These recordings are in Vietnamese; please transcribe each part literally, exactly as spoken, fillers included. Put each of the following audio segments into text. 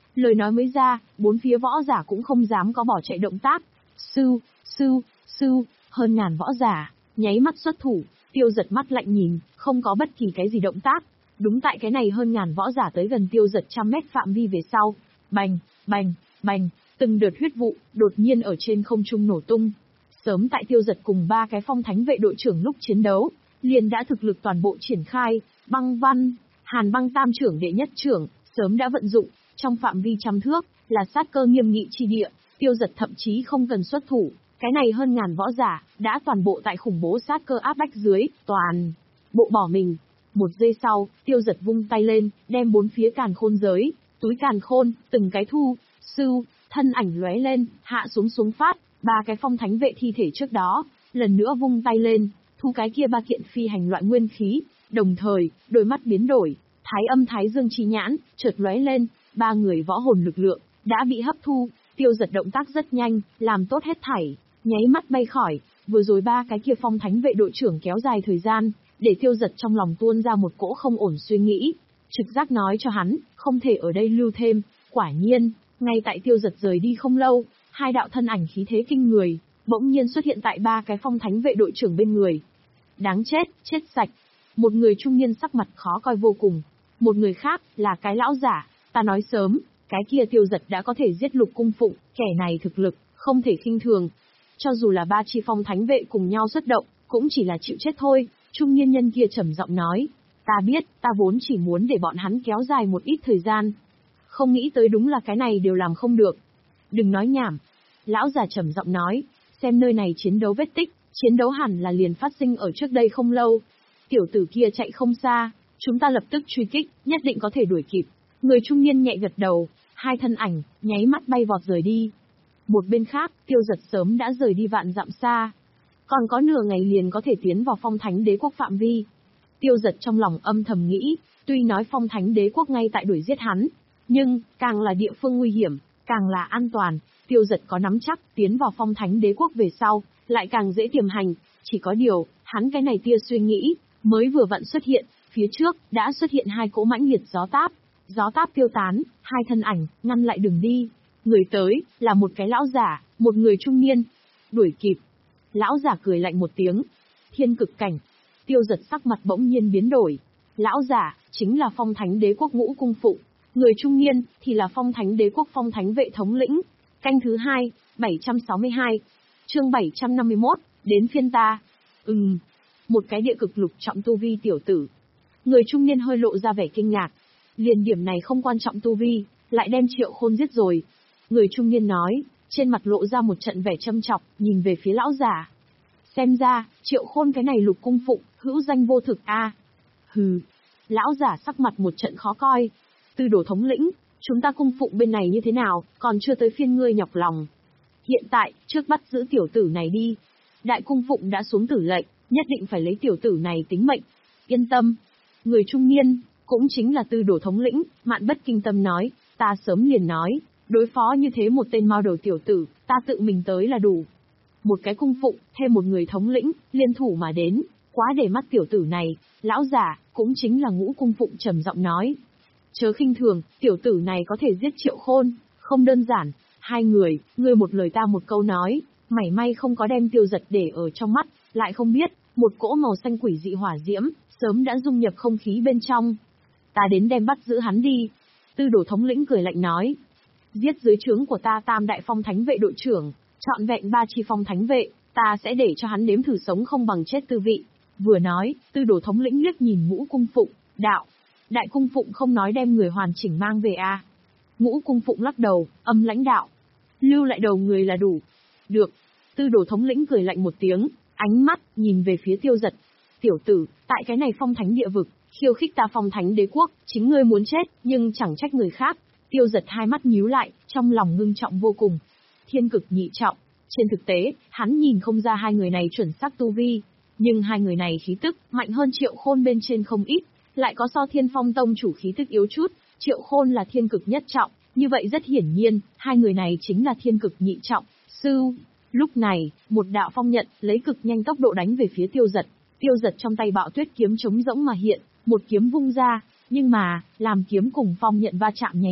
Lời nói mới ra, bốn phía võ giả cũng không dám có bỏ chạy động tác. Sưu, sưu, sưu, hơn ngàn võ giả, nháy mắt xuất thủ, Tiêu Giật mắt lạnh nhìn, không có bất kỳ cái gì động tác. Đúng tại cái này hơn ngàn võ giả tới gần Tiêu Giật trăm mét phạm vi về sau. Bành, bành, bành, từng đợt huyết vụ, đột nhiên ở trên không trung nổ tung. Sớm tại Tiêu Giật cùng ba cái phong thánh vệ đội trưởng lúc chiến đấu, liền đã thực lực toàn bộ triển khai, băng văn, hàn băng tam trưởng đệ nhất trưởng, sớm đã vận dụng, trong phạm vi trăm thước, là sát cơ nghiêm nghị chi địa, Tiêu Giật thậm chí không cần xuất thủ, cái này hơn ngàn võ giả, đã toàn bộ tại khủng bố sát cơ áp bách dưới, toàn bộ bỏ mình. Một giây sau, Tiêu Giật vung tay lên, đem bốn phía càn khôn giới, túi càn khôn, từng cái thu, sưu, thân ảnh lóe lên, hạ xuống xuống phát, ba cái phong thánh vệ thi thể trước đó, lần nữa vung tay lên, thu cái kia ba kiện phi hành loại nguyên khí, đồng thời, đôi mắt biến đổi, thái âm thái dương chi nhãn, chợt lóe lên, ba người võ hồn lực lượng, đã bị hấp thu, Tiêu Giật động tác rất nhanh, làm tốt hết thảy, nháy mắt bay khỏi, vừa rồi ba cái kia phong thánh vệ đội trưởng kéo dài thời gian, để Tiêu Giật trong lòng tuôn ra một cỗ không ổn suy nghĩ, trực giác nói cho hắn, không thể ở đây lưu thêm, quả nhiên, ngay tại Tiêu Giật rời đi không lâu, hai đạo thân ảnh khí thế kinh người, bỗng nhiên xuất hiện tại ba cái phong thánh vệ đội trưởng bên người. Đáng chết, chết sạch. Một người trung niên sắc mặt khó coi vô cùng, một người khác là cái lão giả, ta nói sớm, cái kia Tiêu Giật đã có thể giết Lục Cung Phụng, kẻ này thực lực, không thể khinh thường. Cho dù là ba chi phong thánh vệ cùng nhau xuất động, cũng chỉ là chịu chết thôi, trung niên nhân kia trầm giọng nói. Ta biết, ta vốn chỉ muốn để bọn hắn kéo dài một ít thời gian. Không nghĩ tới đúng là cái này đều làm không được. Đừng nói nhảm. Lão già trầm giọng nói, xem nơi này chiến đấu vết tích, chiến đấu hẳn là liền phát sinh ở trước đây không lâu. Tiểu tử kia chạy không xa, chúng ta lập tức truy kích, nhất định có thể đuổi kịp. Người trung niên nhẹ gật đầu, hai thân ảnh, nháy mắt bay vọt rời đi. Một bên khác, Tiêu Giật sớm đã rời đi vạn dặm xa. Còn có nửa ngày liền có thể tiến vào phong thánh đế quốc phạm vi. Tiêu Giật trong lòng âm thầm nghĩ, tuy nói phong thánh đế quốc ngay tại đuổi giết hắn, nhưng, càng là địa phương nguy hiểm, càng là an toàn, Tiêu Giật có nắm chắc tiến vào phong thánh đế quốc về sau, lại càng dễ tiềm hành, chỉ có điều, hắn cái này tia suy nghĩ, mới vừa vặn xuất hiện, phía trước, đã xuất hiện hai cỗ mãnh liệt gió táp. Gió táp tiêu tán, hai thân ảnh, ngăn lại đường đi. Người tới, là một cái lão giả, một người trung niên. Đuổi kịp. Lão giả cười lạnh một tiếng. Thiên cực cảnh. Tiêu Giật sắc mặt bỗng nhiên biến đổi. Lão giả, chính là phong thánh đế quốc Ngũ Cung Phụng. Người trung niên, thì là phong thánh đế quốc phong thánh vệ thống lĩnh. Canh thứ hai, bảy trăm sáu mươi hai. Chương bảy trăm năm mươi mốt, đến phiên ta. Ừm. Một cái địa cực lục trọng tu vi tiểu tử. Người trung niên hơi lộ ra vẻ kinh ngạc. Liền điểm này không quan trọng tu vi, lại đem Triệu Khôn giết rồi. Người trung niên nói, trên mặt lộ ra một trận vẻ châm chọc, nhìn về phía lão giả. Xem ra, Triệu Khôn cái này Lục Cung Phụng, hữu danh vô thực a. À. Hừ. Lão giả sắc mặt một trận khó coi. Tư đồ thống lĩnh, chúng ta cung phụng bên này như thế nào, còn chưa tới phiên ngươi nhọc lòng. Hiện tại, trước bắt giữ tiểu tử này đi. Đại cung phụng đã xuống tử lệnh, nhất định phải lấy tiểu tử này tính mệnh. Yên tâm. Người trung niên, cũng chính là tư đồ thống lĩnh, Mạn Bất Kinh Tâm nói, ta sớm liền nói, đối phó như thế một tên mao đầu tiểu tử, ta tự mình tới là đủ. Một cái cung phụng, thêm một người thống lĩnh, liên thủ mà đến, quá để mắt tiểu tử này, lão giả, cũng chính là Ngũ Cung Phụng trầm giọng nói. Chớ khinh thường, tiểu tử này có thể giết Triệu Khôn, không đơn giản, hai người, ngươi một lời ta một câu nói, mảy may không có đem Tiêu Giật để ở trong mắt, lại không biết, một cỗ màu xanh quỷ dị hỏa diễm, sớm đã dung nhập không khí bên trong. Ta đến đem bắt giữ hắn đi. Tư đồ thống lĩnh cười lạnh nói. Giết dưới trướng của ta tam đại phong thánh vệ đội trưởng, trọn vẹn ba chi phong thánh vệ, ta sẽ để cho hắn nếm thử sống không bằng chết tư vị. Vừa nói, tư đồ thống lĩnh liếc nhìn Ngũ Cung Phụng, đạo. Đại cung phụng không nói đem người hoàn chỉnh mang về a. À? Ngũ Cung Phụng lắc đầu, âm lãnh đạo. Lưu lại đầu người là đủ. Được. Tư đồ thống lĩnh cười lạnh một tiếng, ánh mắt, nhìn về phía Tiêu Giật. Tiểu tử, tại cái này phong thánh địa vực, khiêu khích ta phong thánh đế quốc, chính ngươi muốn chết, nhưng chẳng trách người khác. Tiêu Giật hai mắt nhíu lại, trong lòng ngưng trọng vô cùng. Thiên cực nhị trọng. Trên thực tế, hắn nhìn không ra hai người này chuẩn xác tu vi. Nhưng hai người này khí tức, mạnh hơn Triệu Khôn bên trên không ít. Lại có so Thiên Phong Tông chủ khí tức yếu chút, Triệu Khôn là thiên cực nhất trọng, như vậy rất hiển nhiên, hai người này chính là thiên cực nhị trọng. Sư. Lúc này, một đạo phong nhận, lấy cực nhanh tốc độ đánh về phía Tiêu Giật. Tiêu Giật trong tay bạo tuyết kiếm trống rỗng mà hiện, một kiếm vung ra, nhưng mà, làm kiếm cùng phong nhận va chạm nháy mắt,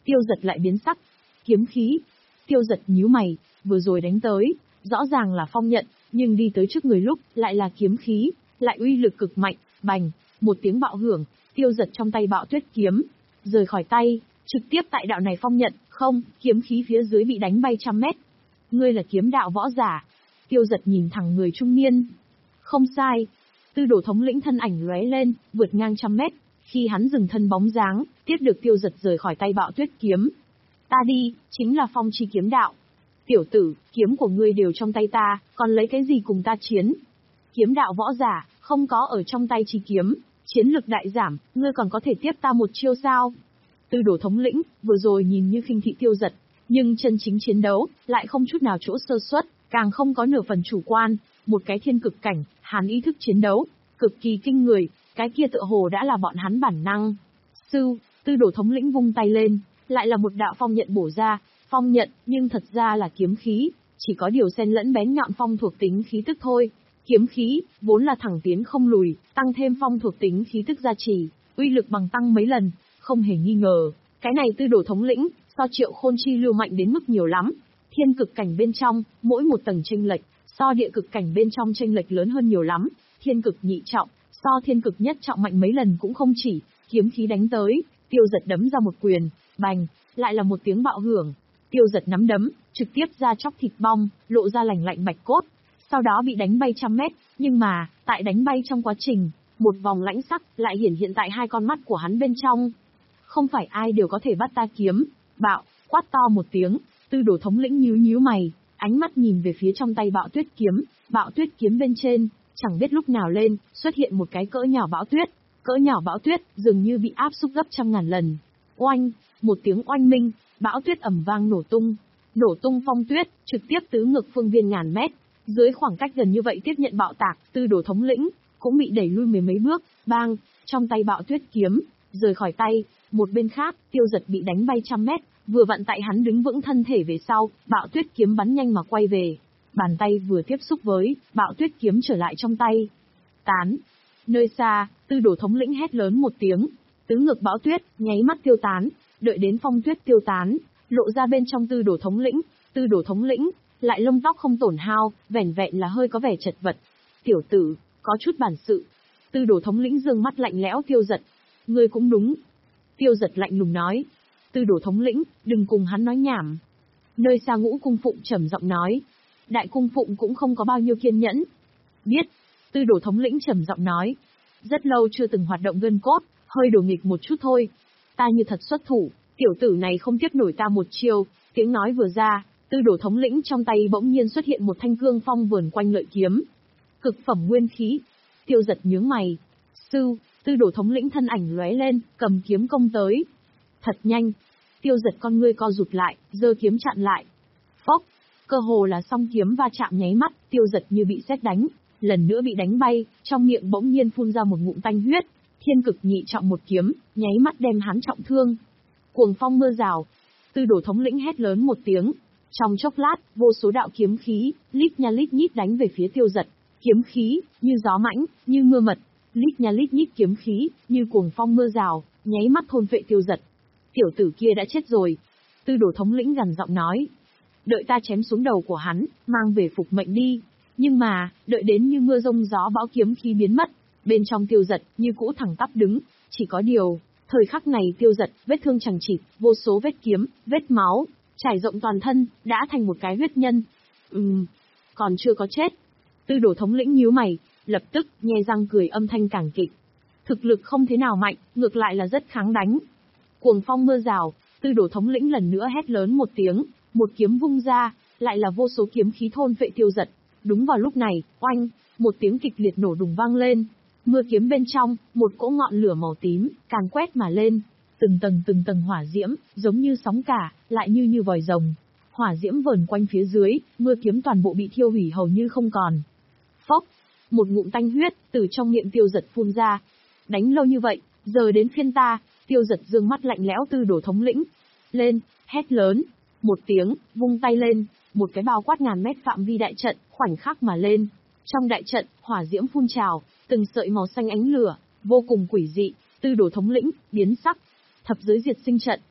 Tiêu Giật lại biến sắc. Kiếm khí. Tiêu Giật nhíu mày, vừa rồi đánh tới, rõ ràng là phong nhận, nhưng đi tới trước người lúc, lại là kiếm khí, lại uy lực cực mạnh, bành, một tiếng bạo hưởng, Tiêu Giật trong tay Bạo Tuyết kiếm, rời khỏi tay, trực tiếp tại đạo này phong nhận, không, kiếm khí phía dưới bị đánh bay trăm mét. Ngươi là kiếm đạo võ giả. Tiêu Giật nhìn thẳng người trung niên. Không sai. Tư Đồ thống lĩnh thân ảnh lóe lên, vượt ngang trăm mét, khi hắn dừng thân bóng dáng, tiếp được Tiêu Giật rời khỏi tay Bạo Tuyết kiếm. Ta đi, chính là phong chi kiếm đạo. Tiểu tử, kiếm của ngươi đều trong tay ta, còn lấy cái gì cùng ta chiến? Kiếm đạo võ giả, không có ở trong tay chi kiếm, chiến lực đại giảm, ngươi còn có thể tiếp ta một chiêu sao? Tư Đồ thống lĩnh, vừa rồi nhìn như khinh thị Tiêu Giật, nhưng chân chính chiến đấu, lại không chút nào chỗ sơ suất, càng không có nửa phần chủ quan, một cái thiên cực cảnh, hắn ý thức chiến đấu, cực kỳ kinh người, cái kia tựa hồ đã là bọn hắn bản năng. Sư, Tư Đồ thống lĩnh vung tay lên, lại là một đạo phong nhận bổ ra, phong nhận, nhưng thật ra là kiếm khí, chỉ có điều xen lẫn bén nhọn phong thuộc tính khí tức thôi. Kiếm khí, vốn là thẳng tiến không lùi, tăng thêm phong thuộc tính khí tức gia trì, uy lực bằng tăng mấy lần, không hề nghi ngờ, cái này Tư Đồ thống lĩnh, so Triệu Khôn chi lưu mạnh đến mức nhiều lắm. Thiên cực cảnh bên trong, mỗi một tầng chênh lệch, so địa cực cảnh bên trong chênh lệch lớn hơn nhiều lắm, thiên cực nhị trọng, so thiên cực nhất trọng mạnh mấy lần cũng không chỉ, kiếm khí đánh tới, Tiêu Giật đấm ra một quyền, bành, lại là một tiếng bạo hưởng. Tiêu Giật nắm đấm, trực tiếp ra chóc thịt bong, lộ ra lành lạnh bạch cốt, sau đó bị đánh bay trăm mét, nhưng mà, tại đánh bay trong quá trình, một vòng lãnh sắc lại hiển hiện tại hai con mắt của hắn bên trong. Không phải ai đều có thể bắt ta kiếm. Bạo, quát to một tiếng, Tư Đồ thống lĩnh nhíu nhíu mày, ánh mắt nhìn về phía trong tay Bạo Tuyết kiếm, Bạo Tuyết kiếm bên trên, chẳng biết lúc nào lên, xuất hiện một cái cỡ nhỏ bão tuyết, cỡ nhỏ bão tuyết, dường như bị áp xúc gấp trăm ngàn lần. Oanh, một tiếng oanh minh, bão tuyết ầm vang nổ tung, nổ tung phong tuyết, trực tiếp tứ ngược phương viên ngàn mét, dưới khoảng cách gần như vậy tiếp nhận bạo tạc, Tư Đồ thống lĩnh cũng bị đẩy lui mười mấy bước, bang, trong tay Bạo Tuyết kiếm rời khỏi tay. Một bên khác, Tiêu Giật bị đánh bay trăm mét, vừa vặn tại hắn đứng vững thân thể về sau, Bạo Tuyết kiếm bắn nhanh mà quay về. Bàn tay vừa tiếp xúc với, Bạo Tuyết kiếm trở lại trong tay. Tán. Nơi xa, Tư Đồ thống lĩnh hét lớn một tiếng. Tứ ngược bão tuyết, nháy mắt tiêu tán, đợi đến phong tuyết tiêu tán, lộ ra bên trong Tư Đồ thống lĩnh. Tư Đồ thống lĩnh, lại lông tóc không tổn hao, vẻn vẹn là hơi có vẻ chật vật. Tiểu tử, có chút bản sự. Tư Đồ thống lĩnh dương mắt lạnh lẽo Tiêu Giật. Ngươi cũng đúng. Tiêu Giật lạnh lùng nói. Tư Đồ thống lĩnh, đừng cùng hắn nói nhảm. Nơi xa Ngũ Cung Phụng trầm giọng nói. Đại Cung Phụng cũng không có bao nhiêu kiên nhẫn. Biết. Tư Đồ thống lĩnh trầm giọng nói. Rất lâu chưa từng hoạt động gân cốt, hơi đổ nghịch một chút thôi. Ta như thật xuất thủ, tiểu tử này không tiếp nổi ta một chiêu. Tiếng nói vừa ra, Tư Đồ thống lĩnh trong tay bỗng nhiên xuất hiện một thanh cương phong vườn quanh lợi kiếm. Cực phẩm nguyên khí. Tiêu Giật nhướng mày. Sư, Tư Đồ thống lĩnh thân ảnh lóe lên, cầm kiếm công tới. Thật nhanh. Tiêu Giật con ngươi co rụt lại, giơ kiếm chặn lại. Phốc, cơ hồ là song kiếm va chạm nháy mắt, Tiêu Giật như bị sét đánh, lần nữa bị đánh bay, trong miệng bỗng nhiên phun ra một ngụm tanh huyết. Thiên cực nhị trọng một kiếm, nháy mắt đem hắn trọng thương. Cuồng phong mưa rào. Tư Đồ thống lĩnh hét lớn một tiếng. Trong chốc lát, vô số đạo kiếm khí, lít nha lít nhít đánh về phía Tiêu Giật. Kiếm khí, như gió mãnh, như mưa mật. Lít nha lít nhít kiếm khí, như cuồng phong mưa rào, nháy mắt thôn phệ Tiêu Giật. Tiểu tử kia đã chết rồi. Tư Đồ thống lĩnh gằn giọng nói. Đợi ta chém xuống đầu của hắn, mang về phục mệnh đi. Nhưng mà, đợi đến như mưa rông gió bão kiếm khí biến mất, bên trong Tiêu Giật như cũ thẳng tắp đứng, chỉ có điều, thời khắc này Tiêu Giật vết thương chằng chịt, vô số vết kiếm, vết máu, trải rộng toàn thân, đã thành một cái huyết nhân. Ừm, còn chưa có chết. Tư Đồ thống lĩnh nhíu mày, lập tức nhe răng cười âm thanh càng kịch. Thực lực không thế nào mạnh, ngược lại là rất kháng đánh. Cuồng phong mưa rào, Tư Đồ thống lĩnh lần nữa hét lớn một tiếng, một kiếm vung ra, lại là vô số kiếm khí thôn phệ Tiêu Giật. Đúng vào lúc này, oanh, một tiếng kịch liệt nổ đùng vang lên. Mưa kiếm bên trong, một cỗ ngọn lửa màu tím, càn quét mà lên. Từng tầng từng tầng hỏa diễm, giống như sóng cả, lại như như vòi rồng. Hỏa diễm vờn quanh phía dưới, mưa kiếm toàn bộ bị thiêu hủy hầu như không còn. Phốc, một ngụm tanh huyết, từ trong miệng Tiêu Giật phun ra. Đánh lâu như vậy, giờ đến phiên ta. Tiêu Giật dương mắt lạnh lẽo Tư Đồ thống lĩnh. Lên, hét lớn. Một tiếng, vung tay lên, một cái bao quát ngàn mét phạm vi đại trận, khoảnh khắc mà lên. Trong đại trận, hỏa diễm phun trào, từng sợi màu xanh ánh lửa, vô cùng quỷ dị. Tư Đồ thống lĩnh, biến sắc. Thập giới diệt sinh trận.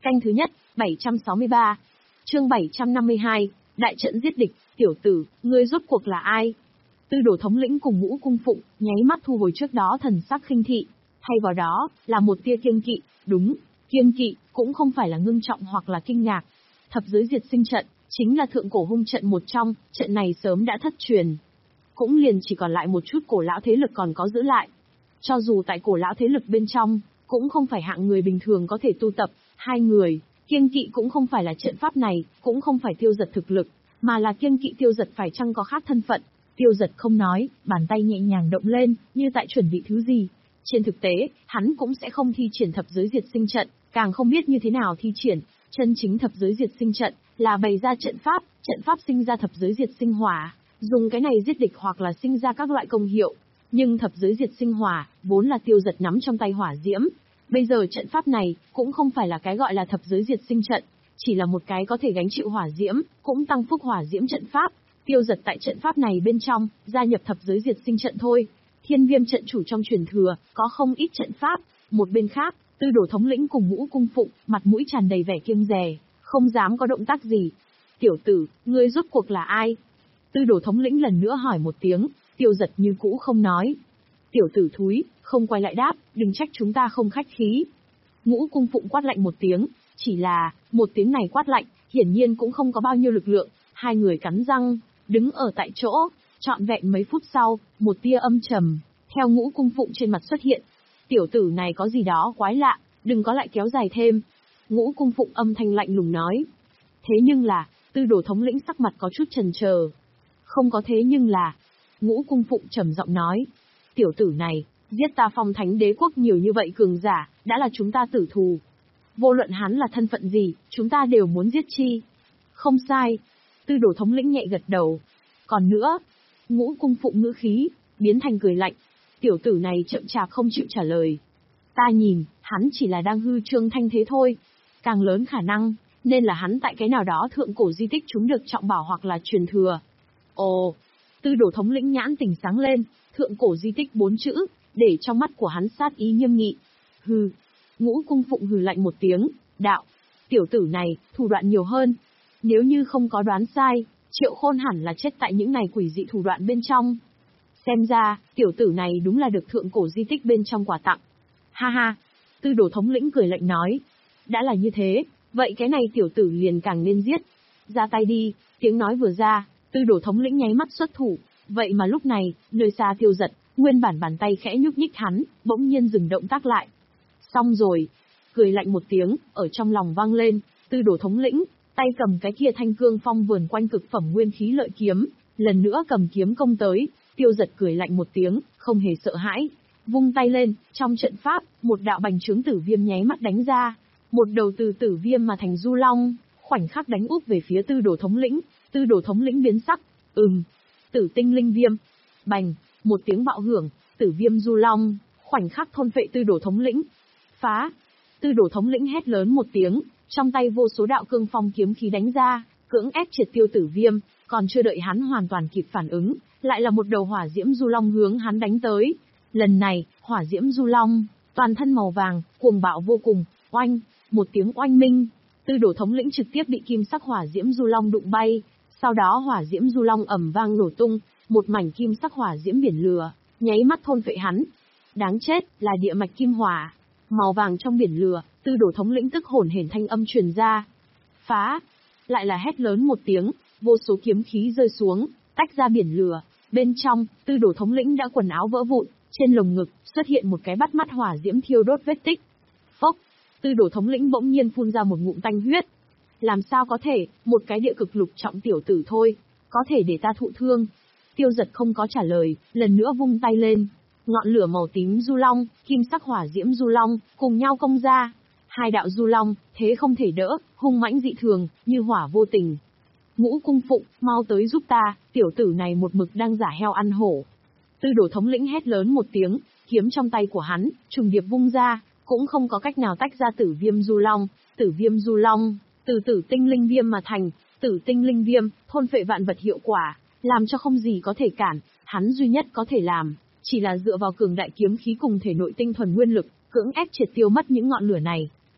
Canh thứ nhất, bảy trăm sáu mươi ba. Chương bảy trăm năm mươi hai, đại trận giết địch, tiểu tử, ngươi rốt cuộc là ai? Tư Đồ thống lĩnh cùng Ngũ Cung Phụng, nháy mắt thu hồi trước đó thần sắc khinh thị, thay vào đó, là một tia kiêng kỵ, đúng, kiêng kỵ, cũng không phải là ngưng trọng hoặc là kinh ngạc. Thập giới diệt sinh trận, chính là thượng cổ hung trận một trong, trận này sớm đã thất truyền. Cũng liền chỉ còn lại một chút cổ lão thế lực còn có giữ lại. Cho dù tại cổ lão thế lực bên trong, cũng không phải hạng người bình thường có thể tu tập, hai người, kiêng kỵ cũng không phải là trận pháp này, cũng không phải Tiêu Dật thực lực, mà là kiêng kỵ Tiêu Dật phải chăng có khác thân phận. Tiêu Dật không nói, bàn tay nhẹ nhàng động lên, như tại chuẩn bị thứ gì. Trên thực tế, hắn cũng sẽ không thi triển thập giới diệt sinh trận, càng không biết như thế nào thi triển. Chân chính thập giới diệt sinh trận, là bày ra trận pháp, trận pháp sinh ra thập giới diệt sinh hỏa, dùng cái này giết địch hoặc là sinh ra các loại công hiệu. Nhưng thập giới diệt sinh hỏa, vốn là Tiêu Dật nắm trong tay hỏa diễm. Bây giờ trận pháp này, cũng không phải là cái gọi là thập giới diệt sinh trận, chỉ là một cái có thể gánh chịu hỏa diễm, cũng tăng phúc hỏa diễm trận pháp. Tiêu Dật tại trận pháp này bên trong, gia nhập thập giới diệt sinh trận thôi. Thiên Viêm trận chủ trong truyền thừa, có không ít trận pháp. Một bên khác, Tư Đồ thống lĩnh cùng Ngũ Cung Phụng, mặt mũi tràn đầy vẻ kiêng dè, không dám có động tác gì. Tiểu tử, ngươi rốt cuộc là ai? Tư Đồ thống lĩnh lần nữa hỏi một tiếng, Tiêu Dật như cũ không nói. Tiểu tử thúi, không quay lại đáp, đừng trách chúng ta không khách khí. Ngũ Cung Phụng quát lạnh một tiếng, chỉ là, một tiếng này quát lạnh, hiển nhiên cũng không có bao nhiêu lực lượng, hai người cắn răng, đứng ở tại chỗ, trọn vẹn mấy phút sau, một tia âm trầm, theo Ngũ Cung Phụng trên mặt xuất hiện. Tiểu tử này có gì đó quái lạ, đừng có lại kéo dài thêm. Ngũ Cung Phụng âm thanh lạnh lùng nói. Thế nhưng là, Tư Đồ thống lĩnh sắc mặt có chút chần chờ. Không có thế nhưng là, Ngũ Cung Phụng trầm giọng nói. Tiểu tử này, giết ta Phong Thánh Đế quốc nhiều như vậy cường giả, đã là chúng ta tử thù. Vô luận hắn là thân phận gì, chúng ta đều muốn giết chi. Không sai. Tư Đồ thống lĩnh nhẹ gật đầu. Còn nữa, Ngũ Cung Phụng ngữ khí, biến thành cười lạnh. Tiểu tử này chậm chạp không chịu trả lời. Ta nhìn, hắn chỉ là đang hư trương thanh thế thôi. Càng lớn khả năng, nên là hắn tại cái nào đó thượng cổ di tích chúng được trọng bảo hoặc là truyền thừa. Ồ, Tư Đồ thống lĩnh nhãn tỉnh sáng lên, thượng cổ di tích bốn chữ, để trong mắt của hắn sát ý nghiêm nghị. Hừ, Ngũ Cung Phụng hừ lạnh một tiếng, đạo, tiểu tử này, thủ đoạn nhiều hơn. Nếu như không có đoán sai, Triệu Khôn hẳn là chết tại những này quỷ dị thủ đoạn bên trong. Xem ra, tiểu tử này đúng là được thượng cổ di tích bên trong quà tặng. Ha ha, Tư Đồ thống lĩnh cười lạnh nói. Đã là như thế, vậy cái này tiểu tử liền càng nên giết. Ra tay đi, tiếng nói vừa ra, Tư Đồ thống lĩnh nháy mắt xuất thủ. Vậy mà lúc này, nơi xa Tiêu Dật, nguyên bản bàn tay khẽ nhúc nhích hắn, bỗng nhiên dừng động tác lại. Xong rồi, cười lạnh một tiếng, ở trong lòng vang lên, Tư Đồ thống lĩnh, tay cầm cái kia thanh cương phong vườn quanh cực phẩm nguyên khí lợi kiếm, lần nữa cầm kiếm công tới. Tiêu Dật cười lạnh một tiếng, không hề sợ hãi, vung tay lên, trong trận pháp, một đạo bành trướng tử viêm nháy mắt đánh ra, một đầu từ tử viêm mà thành du long, khoảnh khắc đánh úp về phía Tư Đồ thống lĩnh. Tư Đồ thống lĩnh biến sắc, ừm, tử tinh linh viêm, bành, một tiếng bạo hưởng, tử viêm du long, khoảnh khắc thôn phệ Tư Đồ thống lĩnh. Phá! Tư Đồ thống lĩnh hét lớn một tiếng, trong tay vô số đạo cương phong kiếm khí đánh ra, cưỡng ép triệt tiêu tử viêm, còn chưa đợi hắn hoàn toàn kịp phản ứng, lại là một đầu hỏa diễm du long hướng hắn đánh tới. Lần này, hỏa diễm du long, toàn thân màu vàng, cuồng bạo vô cùng, oanh, một tiếng oanh minh, Tư Đồ thống lĩnh trực tiếp bị kim sắc hỏa diễm du long đụng bay, sau đó hỏa diễm du long ầm vang nổ tung, một mảnh kim sắc hỏa diễm biển lửa, nháy mắt thôn phệ hắn. Đáng chết, là địa mạch kim hỏa, màu vàng trong biển lửa. Tư Đồ thống lĩnh tức hồn hển thanh âm truyền ra. Phá! Lại là hét lớn một tiếng, vô số kiếm khí rơi xuống, tách ra biển lửa. Bên trong, Tư Đồ thống lĩnh đã quần áo vỡ vụn, trên lồng ngực xuất hiện một cái bắt mắt hỏa diễm thiêu đốt vết tích. Phốc! Tư Đồ thống lĩnh bỗng nhiên phun ra một ngụm tanh huyết. Làm sao có thể, một cái địa cực lục trọng tiểu tử thôi, có thể để ta thụ thương? Tiêu Dật không có trả lời, lần nữa vung tay lên. Ngọn lửa màu tím du long, kim sắc hỏa diễm du long, cùng nhau công ra. Hai đạo du long, thế không thể đỡ, hung mãnh dị thường, như hỏa vô tình. Ngũ Cung Phụng, mau tới giúp ta, tiểu tử này một mực đang giả heo ăn hổ. Tư Đồ thống lĩnh hét lớn một tiếng, kiếm trong tay của hắn, trùng điệp vung ra, cũng không có cách nào tách ra tử viêm du long. Tử viêm du long, từ tử tinh linh viêm mà thành, tử tinh linh viêm, thôn phệ vạn vật hiệu quả, làm cho không gì có thể cản. Hắn duy nhất có thể làm, chỉ là dựa vào cường đại kiếm khí cùng thể nội tinh thuần nguyên lực, cưỡng ép triệt tiêu mất những ngọn lửa này.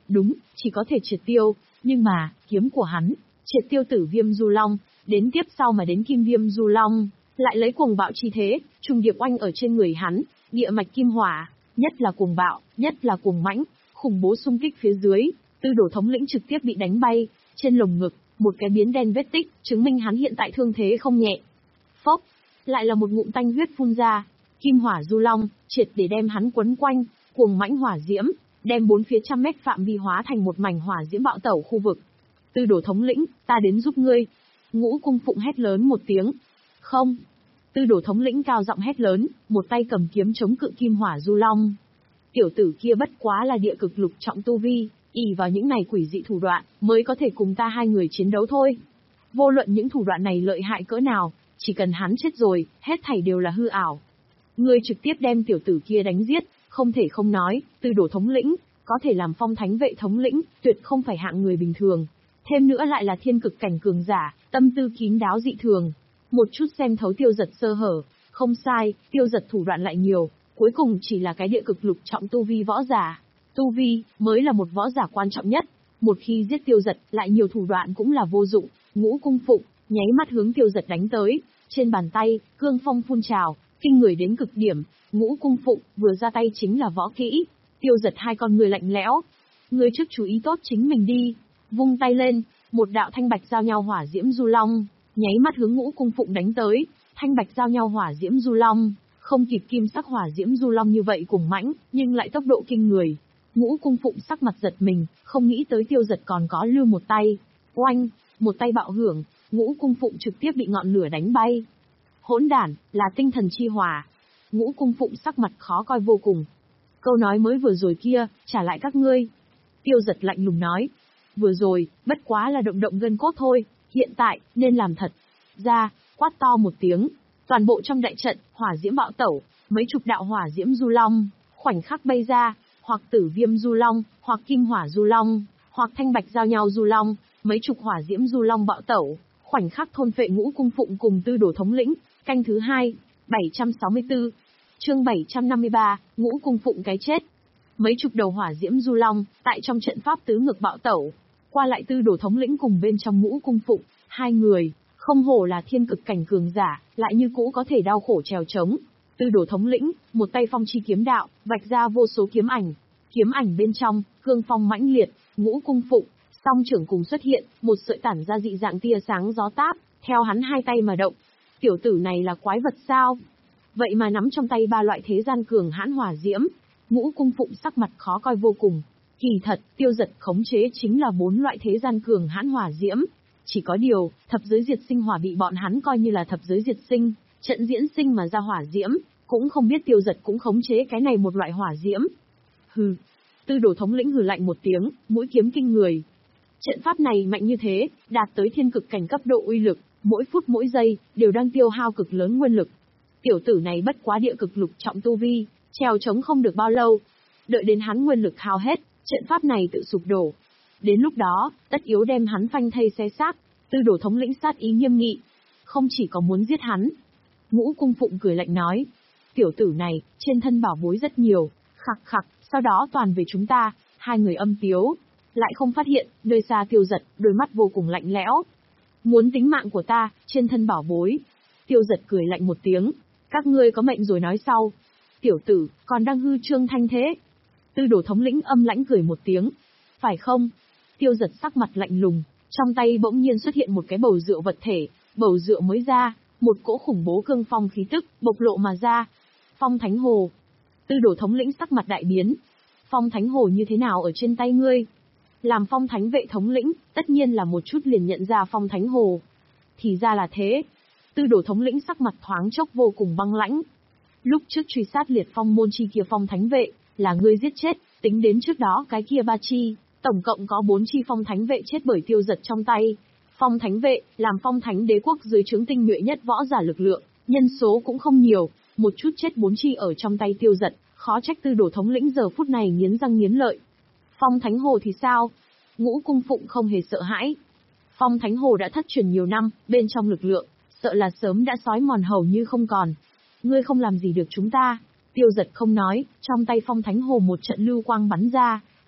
Đúng, chỉ có thể triệt tiêu, nhưng mà, kiếm của hắn, triệt tiêu Tử Viêm Du Long, đến tiếp sau mà đến Kim Viêm Du Long, lại lấy cuồng bạo chi thế, trùng điệp oanh ở trên người hắn, địa mạch kim hỏa, nhất là cuồng bạo, nhất là cuồng mãnh, khủng bố xung kích phía dưới, Tư Đồ thống lĩnh trực tiếp bị đánh bay, trên lồng ngực, một cái biến đen vết tích, chứng minh hắn hiện tại thương thế không nhẹ. Phốc, lại là một ngụm tanh huyết phun ra, Kim Hỏa Du Long, triệt để đem hắn quấn quanh, cuồng mãnh hỏa diễm, đem bốn phía trăm mét phạm vi hóa thành một mảnh hỏa diễm bạo tẩu khu vực. Tư Đồ thống lĩnh, ta đến giúp ngươi. Ngũ Cung Phụng hét lớn một tiếng. Không. Tư Đồ thống lĩnh cao giọng hét lớn, một tay cầm kiếm chống cự Kim Hỏa Du Long. Tiểu tử kia bất quá là địa cực lục trọng tu vi, ỷ vào những này quỷ dị thủ đoạn, mới có thể cùng ta hai người chiến đấu thôi. Vô luận những thủ đoạn này lợi hại cỡ nào, chỉ cần hắn chết rồi, hết thảy đều là hư ảo. Ngươi trực tiếp đem tiểu tử kia đánh giết, không thể không nói, Tư Đồ thống lĩnh, có thể làm Phong Thánh vệ thống lĩnh, tuyệt không phải hạng người bình thường. Thêm nữa lại là thiên cực cảnh cường giả, tâm tư kín đáo dị thường. Một chút xem thấu Tiêu Giật sơ hở, không sai, Tiêu Giật thủ đoạn lại nhiều, cuối cùng chỉ là cái địa cực lục trọng tu vi võ giả. Tu vi, mới là một võ giả quan trọng nhất. Một khi giết Tiêu Giật, lại nhiều thủ đoạn cũng là vô dụng. Ngũ Cung Phụng, nháy mắt hướng Tiêu Giật đánh tới. Trên bàn tay, cương phong phun trào, kinh người đến cực điểm. Ngũ Cung Phụng, vừa ra tay chính là võ kỹ. Tiêu Giật hai con người lạnh lẽo. Ngươi trước chú ý tốt chính mình đi. Vung tay lên, một đạo thanh bạch giao nhau hỏa diễm du long, nháy mắt hướng Ngũ Cung Phụng đánh tới. Thanh bạch giao nhau hỏa diễm du long, không kịp kim sắc hỏa diễm du long như vậy cùng mãnh, nhưng lại tốc độ kinh người. Ngũ Cung Phụng sắc mặt giật mình, không nghĩ tới Tiêu Giật còn có lưu một tay. Oanh, một tay bạo hưởng, Ngũ Cung Phụng trực tiếp bị ngọn lửa đánh bay. Hỗn đản, là tinh thần chi hỏa. Ngũ Cung Phụng sắc mặt khó coi vô cùng. Câu nói mới vừa rồi kia, trả lại các ngươi. Tiêu Giật lạnh lùng nói. Vừa rồi, bất quá là động động gân cốt thôi, hiện tại, nên làm thật. Ra, quát to một tiếng. Toàn bộ trong đại trận, hỏa diễm bạo tẩu, mấy chục đạo hỏa diễm du long, khoảnh khắc bay ra, hoặc Tử Viêm Du Long, hoặc Kim Hỏa Du Long, hoặc thanh bạch giao nhau du long, mấy chục hỏa diễm du long bạo tẩu, khoảnh khắc thôn phệ Ngũ Cung Phụng cùng Tư Đồ thống lĩnh. Canh thứ hai, bảy trăm sáu mươi tư, chương bảy trăm năm mươi ba, Ngũ Cung Phụng cái chết. Mấy chục đầu hỏa diễm du long, tại trong trận pháp tứ ngược bạo tẩu, qua lại Tư Đồ thống lĩnh cùng bên trong Ngũ Cung Phụng, hai người, không hổ là thiên cực cảnh cường giả, lại như cũ có thể đau khổ trèo trống. Tư Đồ thống lĩnh, một tay phong chi kiếm đạo, vạch ra vô số kiếm ảnh. Kiếm ảnh bên trong, cương phong mãnh liệt, Ngũ Cung Phụng, song trưởng cùng xuất hiện, một sợi tản ra dị dạng tia sáng gió táp, theo hắn hai tay mà động. Tiểu tử này là quái vật sao? Vậy mà nắm trong tay ba loại thế gian cường hãn hỏa diễm. Ngũ Cung Phụng sắc mặt khó coi vô cùng. Kỳ thật, Tiêu Giật khống chế chính là bốn loại thế gian cường hãn hỏa diễm. Chỉ có điều, thập giới diệt sinh hỏa bị bọn hắn coi như là thập giới diệt sinh, trận diễn sinh mà ra hỏa diễm, cũng không biết Tiêu Giật cũng khống chế cái này một loại hỏa diễm. Hừ. Tư Đồ thống lĩnh hừ lạnh một tiếng, mũi kiếm kinh người. Trận pháp này mạnh như thế, đạt tới thiên cực cảnh cấp độ uy lực, mỗi phút mỗi giây, đều đang tiêu hao cực lớn nguyên lực. Tiểu tử này bất quá địa cực lục trọng tu vi, trèo chống không được bao lâu. Đợi đến hắn nguyên lực hao hết, trận pháp này tự sụp đổ. Đến lúc đó, tất yếu đem hắn phanh thây xé xác. Tư Đồ thống lĩnh sát ý nghiêm nghị. Không chỉ có muốn giết hắn. Ngũ Cung Phụng cười lạnh nói. Tiểu tử này, trên thân bảo bối rất nhiều, khặc khặc, sau đó toàn về chúng ta. Hai người âm tiếu, lại không phát hiện, nơi xa Tiêu Giật, đôi mắt vô cùng lạnh lẽo. Muốn tính mạng của ta, trên thân bảo bối. Tiêu Giật cười lạnh một tiếng. Các ngươi có mệnh rồi nói sau. Tiểu tử, còn đang hư trương thanh thế. Tư Đồ thống lĩnh âm lãnh cười một tiếng. Phải không? Tiêu Giật sắc mặt lạnh lùng, trong tay bỗng nhiên xuất hiện một cái bầu rượu vật thể, bầu rượu mới ra, một cỗ khủng bố cương phong khí tức, bộc lộ mà ra. Phong Thánh Hồ. Tư Đồ thống lĩnh sắc mặt đại biến. Phong Thánh Hồ như thế nào ở trên tay ngươi? Làm Phong Thánh vệ thống lĩnh, tất nhiên là một chút liền nhận ra Phong Thánh Hồ. Thì ra là thế. Tư Đồ thống lĩnh sắc mặt thoáng chốc vô cùng băng lãnh. Lúc trước truy sát liệt phong môn chi kia Phong Thánh vệ, là ngươi giết chết, tính đến trước đó cái kia ba chi, tổng cộng có bốn chi Phong Thánh vệ chết bởi Tiêu Giật trong tay. Phong Thánh vệ, làm Phong Thánh đế quốc dưới trướng tinh nhuệ nhất võ giả lực lượng, nhân số cũng không nhiều, một chút chết bốn chi ở trong tay Tiêu Giật, khó trách Tư Đồ thống lĩnh giờ phút này nghiến răng nghiến lợi. Phong Thánh Hồ thì sao? Ngũ Cung Phụng không hề sợ hãi. Phong Thánh Hồ đã thất truyền nhiều năm, bên trong lực lượng, sợ là sớm đã sói mòn hầu như không còn. Ngươi không làm gì được chúng ta. Tiêu Giật không nói, trong tay Phong Thánh Hồ một trận lưu quang bắn ra.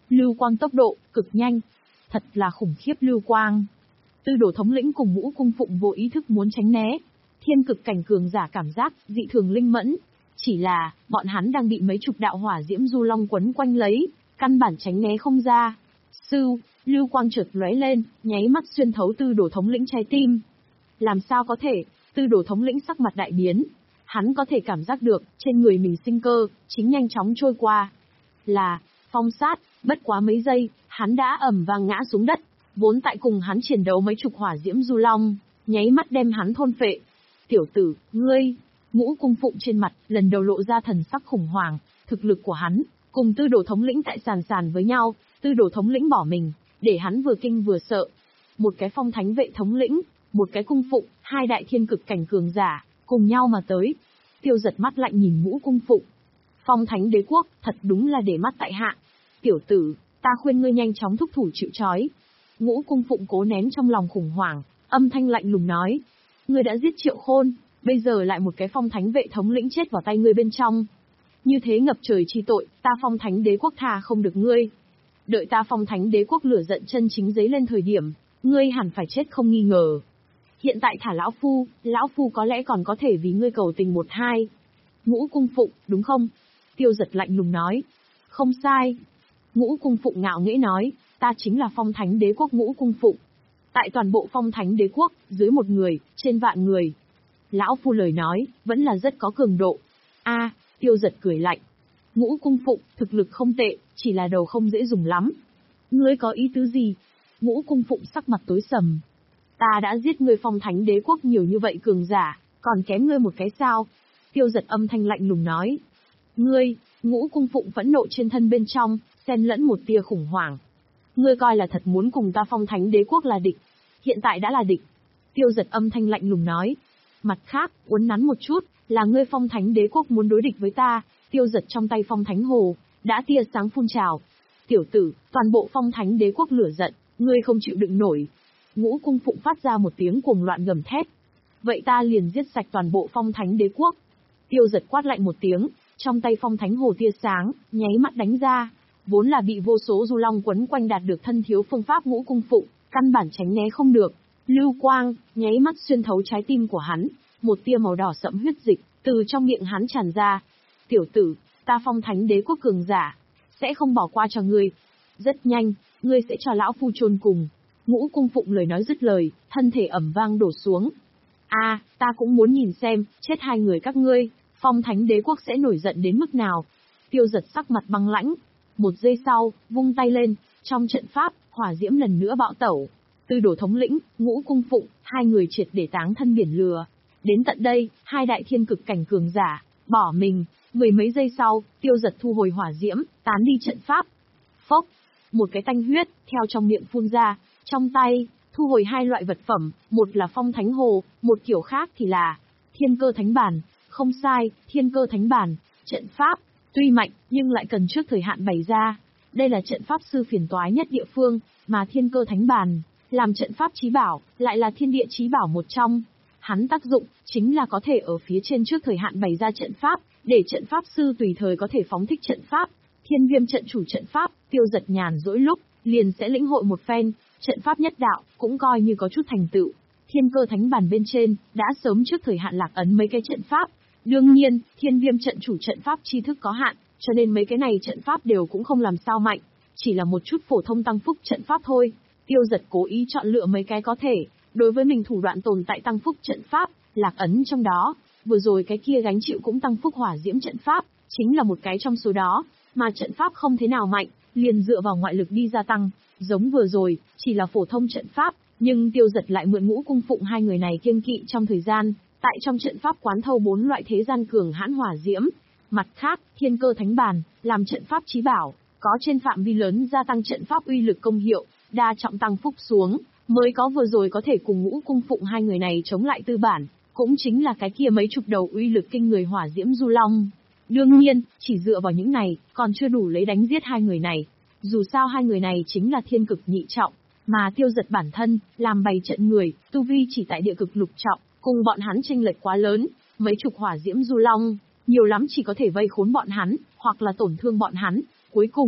Lưu quang tốc độ, cực nhanh. Thật là khủng khiếp lưu quang. Tư đồ thống lĩnh cùng Ngũ Cung Phụng vô ý thức muốn tránh né. Thiên cực cảnh cường giả cảm giác, dị thường linh mẫn. Chỉ là, bọn hắn đang bị mấy chục đạo hỏa diễm du long quấn quanh lấy, căn bản tránh né không ra. Sưu, lưu quang chợt lóe lên, nháy mắt xuyên thấu tư đồ thống lĩnh trái tim. Làm sao có thể, tư đồ thống lĩnh sắc mặt đại biến. Hắn có thể cảm giác được, trên người mình sinh cơ, chính nhanh chóng trôi qua. Là, phong sát, bất quá mấy giây, hắn đã ầm vang ngã xuống đất. Vốn tại cùng hắn chiến đấu mấy chục hỏa diễm du long, nháy mắt đem hắn thôn phệ. Tiểu tử, ngươi, Ngũ Cung Phụng trên mặt, lần đầu lộ ra thần sắc khủng hoảng, thực lực của hắn, cùng tư đồ thống lĩnh tại sàn sàn với nhau, tư đồ thống lĩnh bỏ mình, để hắn vừa kinh vừa sợ. Một cái phong thánh vệ thống lĩnh, một cái cung phụng, hai đại thiên cực cảnh cường giả, cùng nhau mà tới. Tiêu Giật mắt lạnh nhìn Ngũ Cung Phụng. Phong thánh đế quốc, thật đúng là để mắt tại hạ. Tiểu tử, ta khuyên ngươi nhanh chóng thúc thủ chịu trói. Ngũ Cung Phụng cố nén trong lòng khủng hoảng, âm thanh lạnh lùng nói. Ngươi đã giết Triệu Khôn, bây giờ lại một cái phong thánh vệ thống lĩnh chết vào tay ngươi bên trong. Như thế ngập trời chi tội, ta phong thánh đế quốc tha không được ngươi. Đợi ta phong thánh đế quốc lửa giận chân chính dấy lên thời điểm, ngươi hẳn phải chết không nghi ngờ. Hiện tại thả lão phu, lão phu có lẽ còn có thể vì ngươi cầu tình một hai. Ngũ Cung Phụng, đúng không? Tiêu Giật lạnh lùng nói. Không sai. Ngũ Cung Phụng ngạo nghễ nói, ta chính là phong thánh đế quốc Ngũ Cung Phụng. Tại toàn bộ phong thánh đế quốc, dưới một người, trên vạn người. Lão phu lời nói, vẫn là rất có cường độ. A, Tiêu Giật cười lạnh. Ngũ Cung Phụng, thực lực không tệ, chỉ là đầu không dễ dùng lắm. Ngươi có ý tứ gì? Ngũ Cung Phụng sắc mặt tối sầm. Ta đã giết ngươi phong thánh đế quốc nhiều như vậy cường giả, còn kém ngươi một cái sao? Tiêu Giật âm thanh lạnh lùng nói. Ngươi, Ngũ Cung Phụng phẫn nộ trên thân bên trong, xen lẫn một tia khủng hoảng. Ngươi coi là thật muốn cùng ta phong thánh đế quốc là địch. Hiện tại đã là địch. Tiêu Giật âm thanh lạnh lùng nói. Mặt khác, uốn nắn một chút, là ngươi phong thánh đế quốc muốn đối địch với ta. Tiêu Giật trong tay phong thánh hồ, đã tia sáng phun trào. Tiểu tử, toàn bộ phong thánh đế quốc lửa giận, ngươi không chịu đựng nổi. Ngũ Cung Phụng phát ra một tiếng cuồng loạn gầm thét. Vậy ta liền giết sạch toàn bộ phong thánh đế quốc. Tiêu Giật quát lạnh một tiếng, trong tay phong thánh hồ tia sáng, nháy mắt đánh ra. Vốn là bị vô số du long quấn quanh đạt được thân thiếu phương pháp Ngũ Cung Phụng, căn bản tránh né không được. Lưu quang, nháy mắt xuyên thấu trái tim của hắn, một tia màu đỏ sẫm huyết dịch, từ trong miệng hắn tràn ra. Tiểu tử, ta phong thánh đế quốc cường giả, sẽ không bỏ qua cho ngươi. Rất nhanh, ngươi sẽ cho lão phu chôn cùng. Ngũ Cung Phụng lời nói dứt lời, thân thể ầm vang đổ xuống. A, à, ta cũng muốn nhìn xem, chết hai người các ngươi, phong thánh đế quốc sẽ nổi giận đến mức nào. Tiêu Giật sắc mặt băng lãnh. Một giây sau, vung tay lên, trong trận pháp, hỏa diễm lần nữa bạo tẩu. Tư đồ thống lĩnh, Ngũ Cung Phụng, hai người triệt để táng thân biển lửa. Đến tận đây, hai đại thiên cực cảnh cường giả, bỏ mình. Mười mấy giây sau, Tiêu Giật thu hồi hỏa diễm, tán đi trận pháp. Phốc, một cái tanh huyết, theo trong miệng phun ra, trong tay, thu hồi hai loại vật phẩm, một là phong thánh hồ, một kiểu khác thì là thiên cơ thánh bản. Không sai, thiên cơ thánh bản, trận pháp, tuy mạnh, nhưng lại cần trước thời hạn bày ra. Đây là trận pháp sư phiền toái nhất địa phương, mà thiên cơ thánh bản, làm trận pháp chí bảo, lại là thiên địa chí bảo một trong. Hắn tác dụng, chính là có thể ở phía trên trước thời hạn bày ra trận pháp, để trận pháp sư tùy thời có thể phóng thích trận pháp. Thiên viêm trận chủ trận pháp, Tiêu Giật nhàn rỗi lúc, liền sẽ lĩnh hội một phen, trận pháp nhất đạo, cũng coi như có chút thành tựu. Thiên cơ thánh bản bên trên, đã sớm trước thời hạn lạc ấn mấy cái trận pháp. Đương nhiên, thiên viêm trận chủ trận pháp tri thức có hạn, cho nên mấy cái này trận pháp đều cũng không làm sao mạnh. Chỉ là một chút phổ thông tăng phúc trận pháp thôi. Tiêu Giật cố ý chọn lựa mấy cái có thể, đối với mình thủ đoạn tồn tại tăng phúc trận pháp, lạc ấn trong đó. Vừa rồi cái kia gánh chịu cũng tăng phúc hỏa diễm trận pháp, chính là một cái trong số đó, mà trận pháp không thế nào mạnh, liền dựa vào ngoại lực đi gia tăng. Giống vừa rồi, chỉ là phổ thông trận pháp, nhưng Tiêu Giật lại mượn Ngũ Cung Phụng hai người này kiêng kỵ trong thời gian, tại trong trận pháp quán thâu bốn loại thế gian cường hãn hỏa diễm. Mặt khác, thiên cơ thánh bản, làm trận pháp chí bảo, có trên phạm vi lớn gia tăng trận pháp uy lực công hiệu, đa trọng tăng phúc xuống, mới có vừa rồi có thể cùng Ngũ Cung Phụng hai người này chống lại tư bản, cũng chính là cái kia mấy chục đầu uy lực kinh người hỏa diễm du long. Đương nhiên, chỉ dựa vào những này, còn chưa đủ lấy đánh giết hai người này. Dù sao hai người này chính là thiên cực nhị trọng, mà Tiêu Giật bản thân, làm bày trận người, tu vi chỉ tại địa cực lục trọng, cùng bọn hắn chênh lệch quá lớn, mấy chục hỏa diễm du long, nhiều lắm chỉ có thể vây khốn bọn hắn, hoặc là tổn thương bọn hắn, cuối cùng,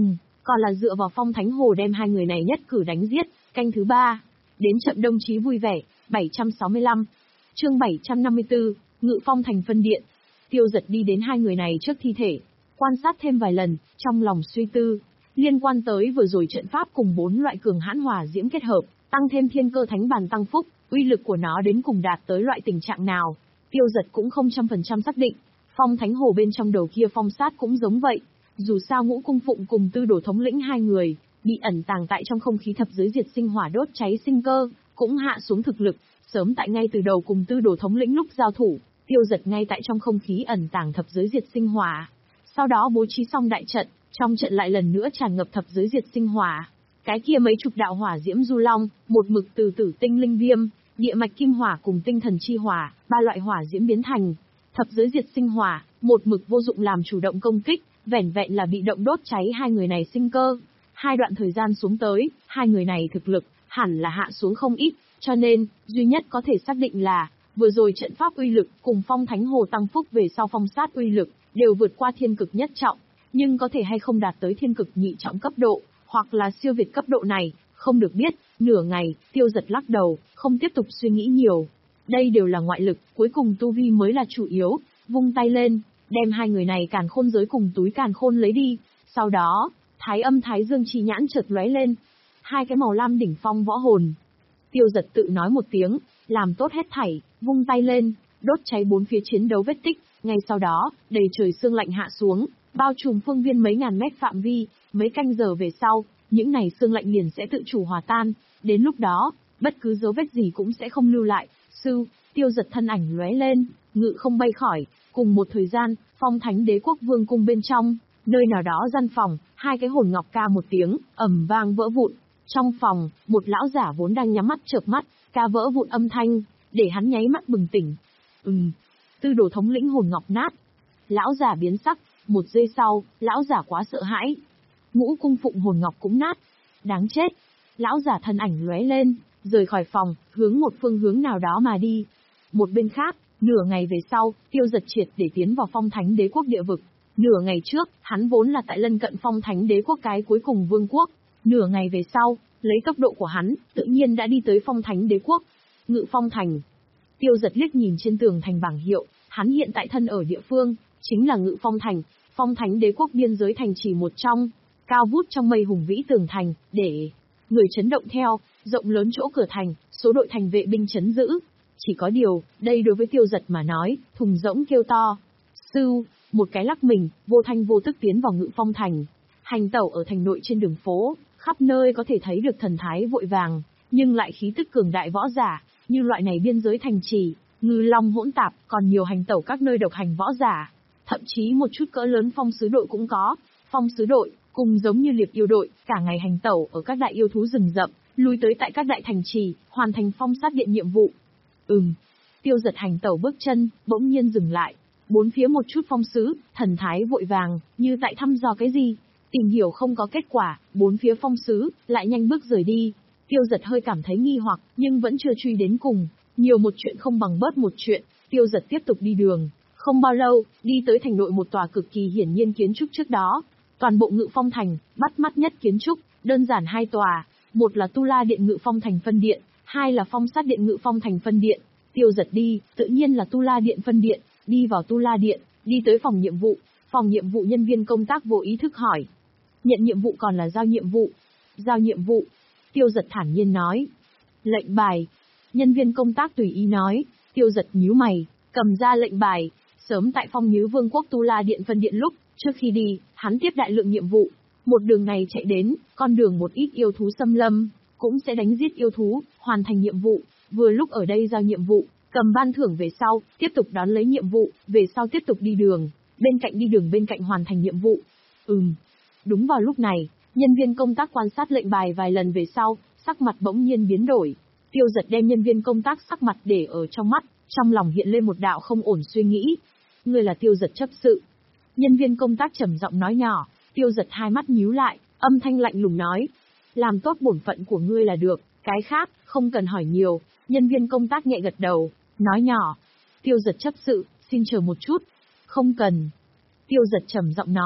còn là dựa vào Phong Thánh Hồ đem hai người này nhất cử đánh giết. Canh thứ ba. Đến trận đồng chí vui vẻ, bảy trăm sáu mươi lăm. Chương bảy trăm năm mươi tư, Ngự Phong Thành phân điện. Tiêu Giật đi đến hai người này trước thi thể, quan sát thêm vài lần, trong lòng suy tư, liên quan tới vừa rồi trận pháp cùng bốn loại cường hãn hỏa diễm kết hợp, tăng thêm thiên cơ thánh bàn tăng phúc, uy lực của nó đến cùng đạt tới loại tình trạng nào. Tiêu Giật cũng không trăm phần trăm xác định. Phong Thánh Hồ bên trong đầu kia phong sát cũng giống vậy. Dù sao Ngũ Cung Phụng cùng Tư Đồ thống lĩnh hai người, bị ẩn tàng tại trong không khí thập giới diệt sinh hỏa đốt cháy sinh cơ, cũng hạ xuống thực lực, sớm tại ngay từ đầu cùng Tư Đồ thống lĩnh lúc giao thủ, Tiêu Giật ngay tại trong không khí ẩn tàng thập giới diệt sinh hỏa. Sau đó bố trí xong đại trận, trong trận lại lần nữa tràn ngập thập giới diệt sinh hỏa. Cái kia mấy chục đạo hỏa diễm du long, một mực từ tử tinh linh viêm, địa mạch kim hỏa cùng tinh thần chi hỏa, ba loại hỏa diễm biến thành thập giới diệt sinh hỏa, một mực vô dụng làm chủ động công kích, vẻn vẹn là bị động đốt cháy hai người này sinh cơ. Hai đoạn thời gian xuống tới, hai người này thực lực hẳn là hạ xuống không ít, cho nên duy nhất có thể xác định là vừa rồi trận pháp uy lực cùng Phong Thánh Hồ tăng phúc về sau phong sát uy lực đều vượt qua thiên cực nhất trọng, nhưng có thể hay không đạt tới thiên cực nhị trọng cấp độ, hoặc là siêu việt cấp độ này, không được biết. Nửa ngày, Tiêu Giật lắc đầu, không tiếp tục suy nghĩ nhiều. Đây đều là ngoại lực, cuối cùng tu vi mới là chủ yếu. Vung tay lên, đem hai người này càn khôn giới cùng túi càn khôn lấy đi. Sau đó, Thái Âm Thái Dương chi nhãn chợt lóe lên, hai cái màu lam đỉnh phong võ hồn. Tiêu Giật tự nói một tiếng, làm tốt hết thảy, vung tay lên, đốt cháy bốn phía chiến đấu vết tích. Ngay sau đó, đầy trời sương lạnh hạ xuống, bao trùm phương viên mấy ngàn mét phạm vi. Mấy canh giờ về sau, những này sương lạnh liền sẽ tự chủ hòa tan. Đến lúc đó, bất cứ dấu vết gì cũng sẽ không lưu lại. Sư, Tiêu Giật thân ảnh lóe lên, ngự không bay khỏi. Cùng một thời gian, Phong Thánh Đế Quốc Vương cung bên trong, nơi nào đó gian phòng, hai cái hồn ngọc ca một tiếng, ầm vang vỡ vụn. Trong phòng, một lão giả vốn đang nhắm mắt chợp mắt, ca vỡ vụn âm thanh, để hắn nháy mắt bừng tỉnh. Ừm, Tư Đồ thống lĩnh hồn ngọc nát. Lão giả biến sắc, một giây sau, lão giả quá sợ hãi. Ngũ Cung Phụng hồn ngọc cũng nát. Đáng chết. Lão giả thân ảnh lóe lên, rời khỏi phòng, hướng một phương hướng nào đó mà đi. Một bên khác, nửa ngày về sau, Tiêu Giật triệt để tiến vào Phong Thánh Đế Quốc địa vực. Nửa ngày trước, hắn vốn là tại lân cận Phong Thánh Đế Quốc cái cuối cùng vương quốc. Nửa ngày về sau, lấy tốc độ của hắn, tự nhiên đã đi tới Phong Thánh Đế Quốc. Ngự Phong Thành. Tiêu Giật liếc nhìn trên tường thành bảng hiệu, hắn hiện tại thân ở địa phương, chính là Ngự Phong Thành, Phong Thánh Đế Quốc biên giới thành trì một trong. Cao vút trong mây hùng vĩ tường thành, để người chấn động theo, rộng lớn chỗ cửa thành, số đội thành vệ binh chấn giữ. Chỉ có điều, đây đối với Tiêu Giật mà nói, thùng rỗng kêu to. Sưu, một cái lắc mình, vô thanh vô tức tiến vào Ngự Phong Thành. Hành tẩu ở thành nội trên đường phố, khắp nơi có thể thấy được thần thái vội vàng, nhưng lại khí tức cường đại võ giả, như loại này biên giới thành trì, ngư long hỗn tạp, còn nhiều hành tẩu các nơi độc hành võ giả. Thậm chí một chút cỡ lớn phong sứ đội cũng có. Phong sứ đội, cùng giống như liệp yêu đội, cả ngày hành tẩu ở các đại yêu thú rừng rậm, lui tới tại các đại thành trì, hoàn thành phong sát điện nhiệm vụ. Ừm. Tiêu Giật hành tẩu bước chân, bỗng nhiên dừng lại. Bốn phía một chút phong sứ, thần thái vội vàng, như tại thăm dò cái gì. Tìm hiểu không có kết quả, bốn phía phong sứ, lại nhanh bước rời đi. Tiêu Giật hơi cảm thấy nghi hoặc, nhưng vẫn chưa truy đến cùng. Nhiều một chuyện không bằng bớt một chuyện, Tiêu Giật tiếp tục đi đường. Không bao lâu, đi tới thành nội một tòa cực kỳ hiển nhiên kiến trúc trước đó. Toàn bộ Ngự Phong Thành, bắt mắt nhất kiến trúc, đơn giản hai tòa. Một là Tu La Điện Ngự Phong Thành phân điện, hai là Phong Sát Điện Ngự Phong Thành phân điện. Tiêu Giật đi, tự nhiên là Tu La Điện phân điện. Đi vào Tu La Điện, đi tới phòng nhiệm vụ. Phòng nhiệm vụ nhân viên công tác vô ý thức hỏi. Nhận nhiệm vụ còn là giao nhiệm vụ? Giao nhiệm vụ. Tiêu Giật thản nhiên nói. Lệnh bài. Nhân viên công tác tùy ý nói. Tiêu Giật nhíu mày, cầm ra lệnh bài. Sớm tại Phong Nhứ Vương quốc Tu La Điện phân điện lúc, trước khi đi, hắn tiếp đại lượng nhiệm vụ. Một đường này chạy đến, con đường một ít yêu thú xâm lâm, cũng sẽ đánh giết yêu thú, hoàn thành nhiệm vụ. Vừa lúc ở đây giao nhiệm vụ, cầm ban thưởng về sau, tiếp tục đón lấy nhiệm vụ, về sau tiếp tục đi đường. Bên cạnh đi đường bên cạnh hoàn thành nhiệm vụ. Ừm. Đúng vào lúc này, nhân viên công tác quan sát lệnh bài vài lần về sau, sắc mặt bỗng nhiên biến đổi. Tiêu Giật đem nhân viên công tác sắc mặt để ở trong mắt, trong lòng hiện lên một đạo không ổn suy nghĩ. Ngươi là Tiêu Giật chấp sự. Nhân viên công tác trầm giọng nói nhỏ. Tiêu Giật hai mắt nhíu lại, âm thanh lạnh lùng nói. Làm tốt bổn phận của ngươi là được, cái khác, không cần hỏi nhiều. Nhân viên công tác nhẹ gật đầu, nói nhỏ. Tiêu Giật chấp sự, xin chờ một chút. Không cần. Tiêu Giật trầm giọng nói.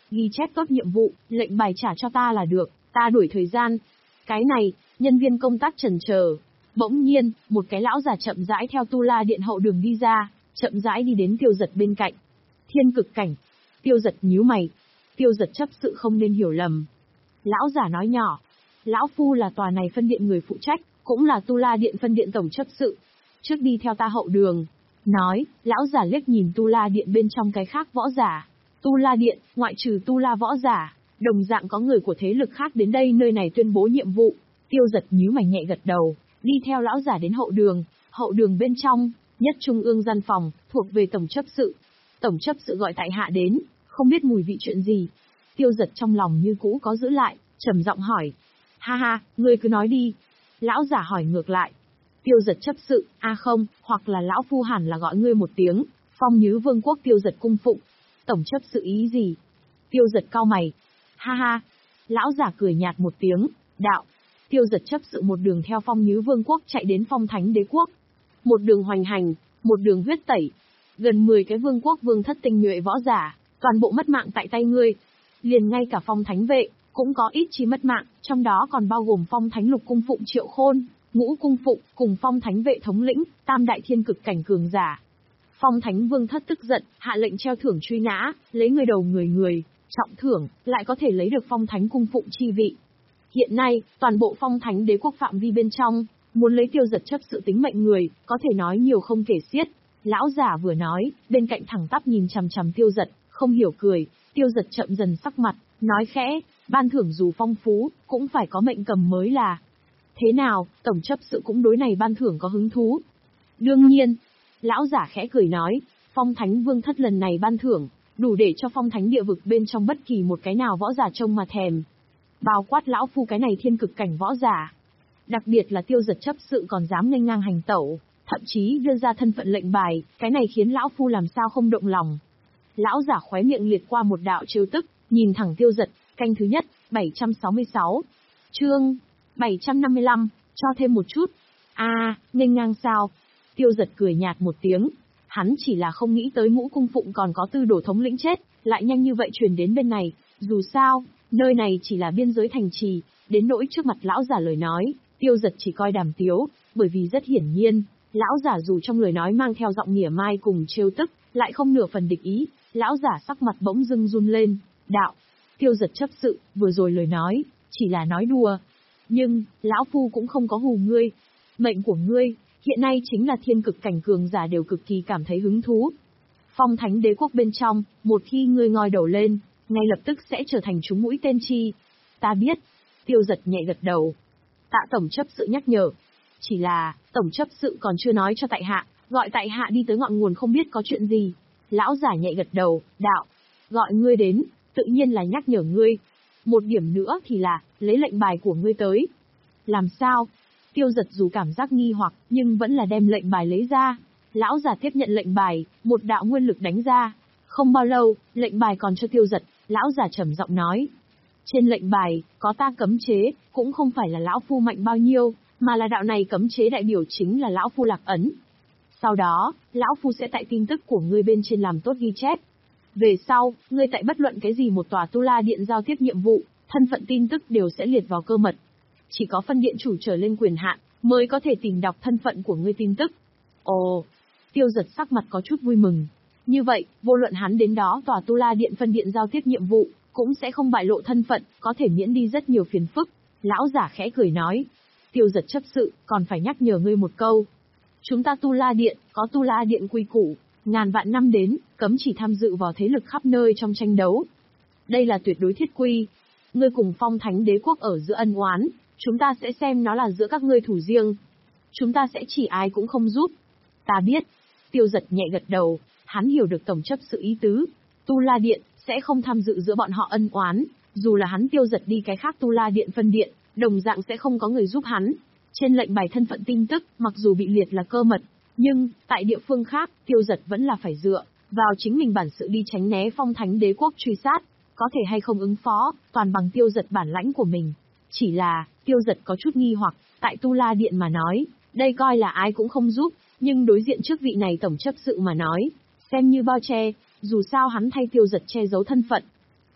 Ghi chép tốt nhiệm vụ, lệnh bài trả cho ta là được, ta đuổi thời gian. Cái này, nhân viên công tác chần chờ. Bỗng nhiên, một cái lão già chậm rãi theo tu la điện hậu đường đi ra, chậm rãi đi đến Tiêu Giật bên cạnh. Thiên cực cảnh. Tiêu Giật nhíu mày. Tiêu Giật chấp sự không nên hiểu lầm. Lão giả nói nhỏ. Lão phu là tòa này phân điện người phụ trách, cũng là tu la điện phân điện tổng chấp sự. Trước đi theo ta hậu đường. Nói, lão giả liếc nhìn tu la điện bên trong cái khác võ giả. Tu la điện, ngoại trừ tu la võ giả, đồng dạng có người của thế lực khác đến đây nơi này tuyên bố nhiệm vụ. Tiêu Giật nhíu mày nhẹ gật đầu, đi theo lão giả đến hậu đường. Hậu đường bên trong, nhất trung ương gian phòng, thuộc về tổng chấp sự. Tổng chấp sự gọi tại hạ đến, không biết mùi vị chuyện gì. Tiêu Giật trong lòng như cũ có giữ lại, trầm giọng hỏi. Ha ha, ngươi cứ nói đi. Lão giả hỏi ngược lại. Tiêu Giật chấp sự, a à không, hoặc là lão phu hẳn là gọi ngươi một tiếng, Phong Nhứ Vương quốc Tiêu Giật cung phụng. Tổng chấp sự ý gì? Tiêu Giật cau mày. Ha ha. Lão giả cười nhạt một tiếng, đạo. Tiêu Giật chấp sự một đường theo Phong Nhứ Vương quốc chạy đến Phong Thánh Đế quốc. Một đường hoành hành, một đường huyết tẩy. Gần mười cái vương quốc vương thất tinh nhuệ võ giả, toàn bộ mất mạng tại tay ngươi. Liền ngay cả Phong Thánh vệ, cũng có ít chi mất mạng, trong đó còn bao gồm Phong Thánh lục cung phụng Triệu Khôn, ngũ cung phụng, cùng Phong Thánh vệ thống lĩnh, tam đại thiên cực cảnh cường giả. Phong Thánh vương thất tức giận, hạ lệnh treo thưởng truy nã, lấy người đầu người người, trọng thưởng, lại có thể lấy được Phong Thánh cung phụng chi vị. Hiện nay, toàn bộ Phong Thánh đế quốc phạm vi bên trong, muốn lấy Tiêu Giật chấp sự tính mệnh người, có thể nói nhiều không kể xiết. Lão giả vừa nói, bên cạnh thẳng tắp nhìn chằm chằm Tiêu Giật, không hiểu cười. Tiêu Giật chậm dần sắc mặt, nói khẽ, ban thưởng dù phong phú, cũng phải có mệnh cầm mới là. Thế nào, tổng chấp sự cũng đối này ban thưởng có hứng thú? Đương nhiên. Lão giả khẽ cười nói, Phong Thánh vương thất lần này ban thưởng, đủ để cho Phong Thánh địa vực bên trong bất kỳ một cái nào võ giả trông mà thèm. Bao quát lão phu cái này thiên cực cảnh võ giả. Đặc biệt là Tiêu Giật chấp sự còn dám nghênh ngang hành tẩu, thậm chí đưa ra thân phận lệnh bài, cái này khiến lão phu làm sao không động lòng. Lão giả khóe miệng liệt qua một đạo trêu tức, nhìn thẳng Tiêu Giật, canh thứ nhất, bảy trăm sáu mươi sáu. Chương bảy trăm năm mươi lăm, cho thêm một chút. A, à, nghênh ngang sao? Tiêu Giật cười nhạt một tiếng, hắn chỉ là không nghĩ tới ngũ cung phụng còn có tư đồ thống lĩnh chết, lại nhanh như vậy truyền đến bên này, dù sao, nơi này chỉ là biên giới thành trì, đến nỗi trước mặt lão giả lời nói, Tiêu Giật chỉ coi đàm tiếu, bởi vì rất hiển nhiên, lão giả dù trong lời nói mang theo giọng mỉa mai cùng trêu tức, lại không nửa phần địch ý, lão giả sắc mặt bỗng dưng run lên, đạo, Tiêu Giật chấp sự, vừa rồi lời nói, chỉ là nói đùa, nhưng, lão phu cũng không có hù ngươi, mệnh của ngươi, hiện nay chính là thiên cực cảnh cường giả đều cực kỳ cảm thấy hứng thú. Phong Thánh đế quốc bên trong, một khi ngươi ngoi đầu lên, ngay lập tức sẽ trở thành chúng mũi tên chi. Ta biết. Tiêu Giật nhẹ gật đầu. Tạ tổng chấp sự nhắc nhở. Chỉ là, tổng chấp sự còn chưa nói cho tại hạ, gọi tại hạ đi tới ngọn nguồn không biết có chuyện gì. Lão giả nhẹ gật đầu, đạo. Gọi ngươi đến, tự nhiên là nhắc nhở ngươi. Một điểm nữa thì là, lấy lệnh bài của ngươi tới. Làm sao? Tiêu Giật dù cảm giác nghi hoặc, nhưng vẫn là đem lệnh bài lấy ra. Lão giả tiếp nhận lệnh bài, một đạo nguyên lực đánh ra. Không bao lâu, lệnh bài còn cho Tiêu Giật, lão giả trầm giọng nói. Trên lệnh bài, có ta cấm chế, cũng không phải là lão phu mạnh bao nhiêu, mà là đạo này cấm chế đại biểu chính là lão phu lạc ấn. Sau đó, lão phu sẽ tại tin tức của ngươi bên trên làm tốt ghi chép. Về sau, ngươi tại bất luận cái gì một tòa tu la điện giao tiếp nhiệm vụ, thân phận tin tức đều sẽ liệt vào cơ mật. Chỉ có phân điện chủ trở lên quyền hạn, mới có thể tìm đọc thân phận của ngươi tin tức. Ồ, Tiêu Giật sắc mặt có chút vui mừng. Như vậy, vô luận hắn đến đó tòa tu la điện phân điện giao tiếp nhiệm vụ, cũng sẽ không bại lộ thân phận, có thể miễn đi rất nhiều phiền phức. Lão giả khẽ cười nói. Tiêu Giật chấp sự, còn phải nhắc nhở ngươi một câu. Chúng ta tu la điện, có tu la điện quy củ, ngàn vạn năm đến, cấm chỉ tham dự vào thế lực khắp nơi trong tranh đấu. Đây là tuyệt đối thiết quy. Ngươi cùng Phong Thánh đế quốc ở giữa ân oán, chúng ta sẽ xem nó là giữa các ngươi thủ riêng. Chúng ta sẽ chỉ ai cũng không giúp. Ta biết. Tiêu Giật nhẹ gật đầu, hắn hiểu được tổng chấp sự ý tứ. Tu La Điện sẽ không tham dự giữa bọn họ ân oán, dù là hắn Tiêu Giật đi cái khác Tu La Điện phân điện, đồng dạng sẽ không có người giúp hắn. Trên lệnh bài thân phận tin tức, mặc dù bị liệt là cơ mật, nhưng tại địa phương khác, Tiêu Giật vẫn là phải dựa vào chính mình bản sự đi tránh né Phong Thánh đế quốc truy sát, có thể hay không ứng phó, toàn bằng Tiêu Giật bản lãnh của mình. Chỉ là, Tiêu Giật có chút nghi hoặc, tại Tu La Điện mà nói, đây coi là ai cũng không giúp, nhưng đối diện trước vị này tổng chấp sự mà nói, xem như bao che, dù sao hắn thay Tiêu Giật che giấu thân phận.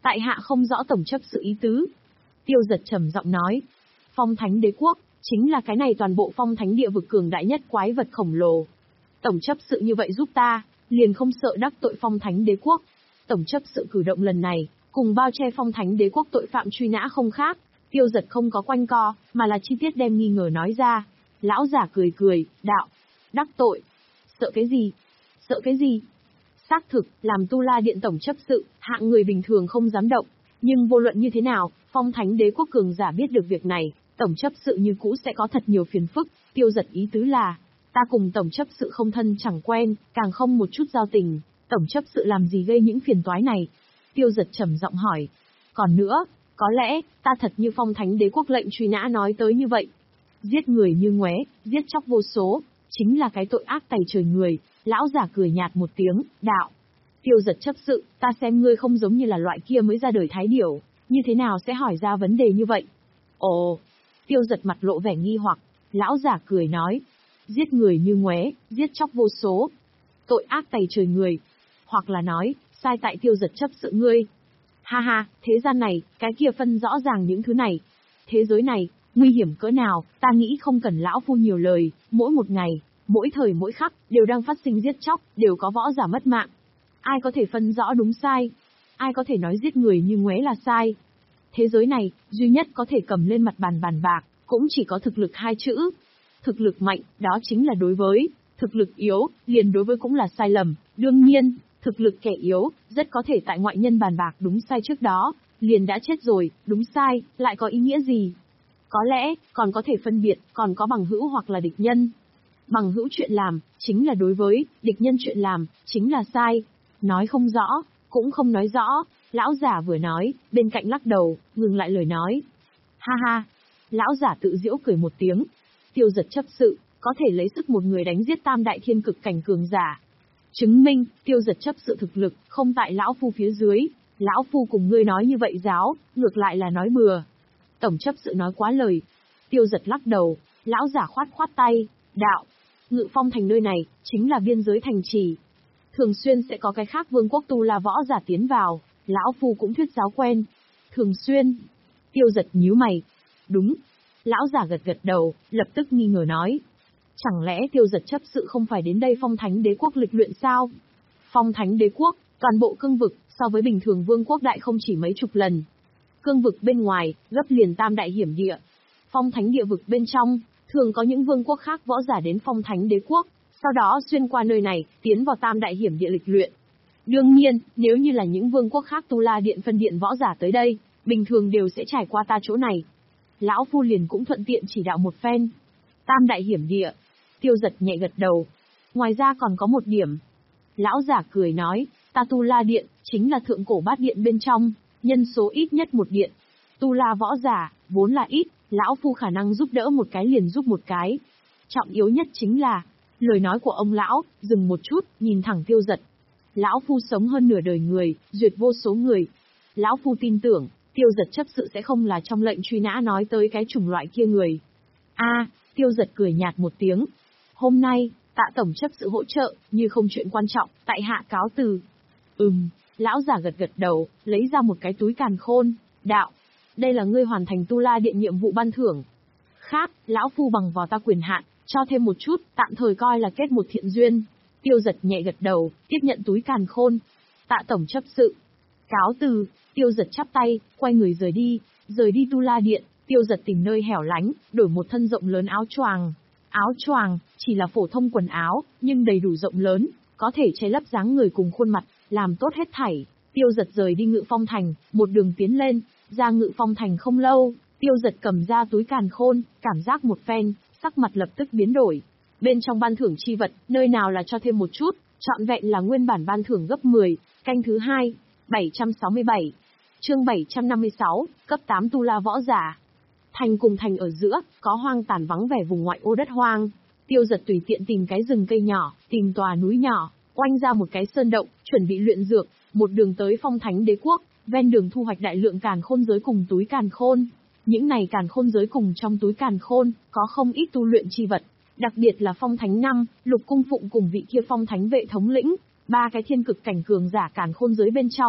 Tại hạ không rõ tổng chấp sự ý tứ. Tiêu Giật trầm giọng nói. Phong Thánh Đế Quốc, chính là cái này toàn bộ phong thánh địa vực cường đại nhất quái vật khổng lồ. Tổng chấp sự như vậy giúp ta, liền không sợ đắc tội Phong Thánh Đế Quốc. Tổng chấp sự cử động lần này, cùng bao che Phong Thánh Đế Quốc tội phạm truy nã không khác. Tiêu Giật không có quanh co, mà là chi tiết đem nghi ngờ nói ra. Lão giả cười cười, đạo. Đắc tội. Sợ cái gì? Sợ cái gì? Xác thực, làm Tu La Điện tổng chấp sự, hạng người bình thường không dám động. Nhưng vô luận như thế nào, Phong Thánh Đế Quốc cường giả biết được việc này, tổng chấp sự như cũ sẽ có thật nhiều phiền phức. Tiêu Giật ý tứ là, ta cùng tổng chấp sự không thân chẳng quen, càng không một chút giao tình, tổng chấp sự làm gì gây những phiền toái này? Tiêu Giật trầm giọng hỏi. Còn nữa, có lẽ, ta thật như Phong Thánh Đế Quốc lệnh truy nã nói tới như vậy. Giết người như ngoé, giết chóc vô số, chính là cái tội ác tày trời người. Lão giả cười nhạt một tiếng, đạo. Tiêu Giật chấp sự, ta xem ngươi không giống như là loại kia mới ra đời thái điểu, như thế nào sẽ hỏi ra vấn đề như vậy? Ồ, Tiêu Giật mặt lộ vẻ nghi hoặc, lão giả cười nói. Giết người như ngoé, giết chóc vô số, tội ác tày trời người. Hoặc là nói, sai tại Tiêu Giật chấp sự ngươi. Ha ha, thế gian này, cái kia phân rõ ràng những thứ này. Thế giới này, nguy hiểm cỡ nào, ta nghĩ không cần lão phu nhiều lời, mỗi một ngày, mỗi thời mỗi khắc, đều đang phát sinh giết chóc, đều có võ giả mất mạng. Ai có thể phân rõ đúng sai? Ai có thể nói giết người như ngoé là sai? Thế giới này, duy nhất có thể cầm lên mặt bàn bàn bạc, cũng chỉ có thực lực hai chữ. Thực lực mạnh, đó chính là đối với, thực lực yếu, liền đối với cũng là sai lầm. Đương nhiên, thực lực kẻ yếu, rất có thể tại ngoại nhân bàn bạc đúng sai trước đó, liền đã chết rồi, đúng sai, lại có ý nghĩa gì? Có lẽ, còn có thể phân biệt, còn có bằng hữu hoặc là địch nhân. Bằng hữu chuyện làm, chính là đối với, địch nhân chuyện làm, chính là sai. Nói không rõ, cũng không nói rõ, lão giả vừa nói, bên cạnh lắc đầu, ngừng lại lời nói. Ha ha, lão giả tự giễu cười một tiếng. Tiêu Giật chấp sự, có thể lấy sức một người đánh giết tam đại thiên cực cảnh cường giả. Chứng minh, Tiêu Giật chấp sự thực lực, không tại lão phu phía dưới. Lão phu cùng ngươi nói như vậy giáo, ngược lại là nói bừa. Tổng chấp sự nói quá lời. Tiêu Giật lắc đầu, lão giả khoát khoát tay, đạo. Ngự Phong thành nơi này, chính là biên giới thành trì. Thường xuyên sẽ có cái khác vương quốc tu la võ giả tiến vào, lão phu cũng thuyết giáo quen. Thường xuyên. Tiêu Giật nhíu mày. Đúng. Lão giả gật gật đầu, lập tức nghi ngờ nói. Chẳng lẽ Tiêu Giật chấp sự không phải đến đây Phong Thánh Đế Quốc lịch luyện sao? Phong Thánh Đế Quốc, toàn bộ cương vực, so với bình thường vương quốc đại không chỉ mấy chục lần. Cương vực bên ngoài, gấp liền tam đại hiểm địa. Phong Thánh địa vực bên trong, thường có những vương quốc khác võ giả đến Phong Thánh Đế Quốc, sau đó xuyên qua nơi này, tiến vào tam đại hiểm địa lịch luyện. Đương nhiên, nếu như là những vương quốc khác Tu La Điện phân điện võ giả tới đây, bình thường đều sẽ trải qua ta chỗ này. Lão phu liền cũng thuận tiện chỉ đạo một phen. Tam đại hiểm địa. Tiêu Giật nhẹ gật đầu. Ngoài ra còn có một điểm. Lão giả cười nói, ta Tu La Điện, chính là thượng cổ bát điện bên trong, nhân số ít nhất một điện. Tu La võ giả, vốn là ít, lão phu khả năng giúp đỡ một cái liền giúp một cái. Trọng yếu nhất chính là, lời nói của ông lão, dừng một chút, nhìn thẳng Tiêu Giật. Lão phu sống hơn nửa đời người, duyệt vô số người. Lão phu tin tưởng, Tiêu Giật chấp sự sẽ không là trong lệnh truy nã nói tới cái chủng loại kia người. A, Tiêu Giật cười nhạt một tiếng. Hôm nay, tạ tổng chấp sự hỗ trợ, như không chuyện quan trọng, tại hạ cáo từ. Ừm, lão giả gật gật đầu, lấy ra một cái túi càn khôn, đạo. Đây là ngươi hoàn thành Tu La Điện nhiệm vụ ban thưởng. Khác, lão phu bằng vào ta quyền hạn, cho thêm một chút, tạm thời coi là kết một thiện duyên. Tiêu Giật nhẹ gật đầu, tiếp nhận túi càn khôn. Tạ tổng chấp sự. Cáo từ, Tiêu Giật chắp tay, quay người rời đi, rời đi Tu La Điện, Tiêu Giật tìm nơi hẻo lánh, đổi một thân rộng lớn áo choàng. Áo choàng, chỉ là phổ thông quần áo, nhưng đầy đủ rộng lớn, có thể che lấp dáng người cùng khuôn mặt, làm tốt hết thảy. Tiêu Giật rời đi Ngự Phong thành, một đường tiến lên, ra Ngự Phong thành không lâu, Tiêu Giật cầm ra túi càn khôn, cảm giác một phen, sắc mặt lập tức biến đổi. Bên trong ban thưởng chi vật, nơi nào là cho thêm một chút, trọn vẹn là nguyên bản ban thưởng gấp mười, canh thứ hai, bảy trăm sáu mươi bảy. Chương bảy trăm năm mươi sáu, cấp tám Tu La võ giả. Thành cùng thành ở giữa, có hoang tàn vắng vẻ vùng ngoại ô đất hoang. Tiêu Giật tùy tiện tìm cái rừng cây nhỏ, tìm tòa núi nhỏ, oanh ra một cái sơn động, chuẩn bị luyện dược, một đường tới Phong Thánh Đế Quốc, ven đường thu hoạch đại lượng càn khôn giới cùng túi càn khôn. Những này càn khôn giới cùng trong túi càn khôn, có không ít tu luyện chi vật, đặc biệt là Phong Thánh năm, Lục Cung Phụng cùng vị kia Phong Thánh vệ thống lĩnh, ba cái thiên cực cảnh cường giả càn khôn giới bên trong,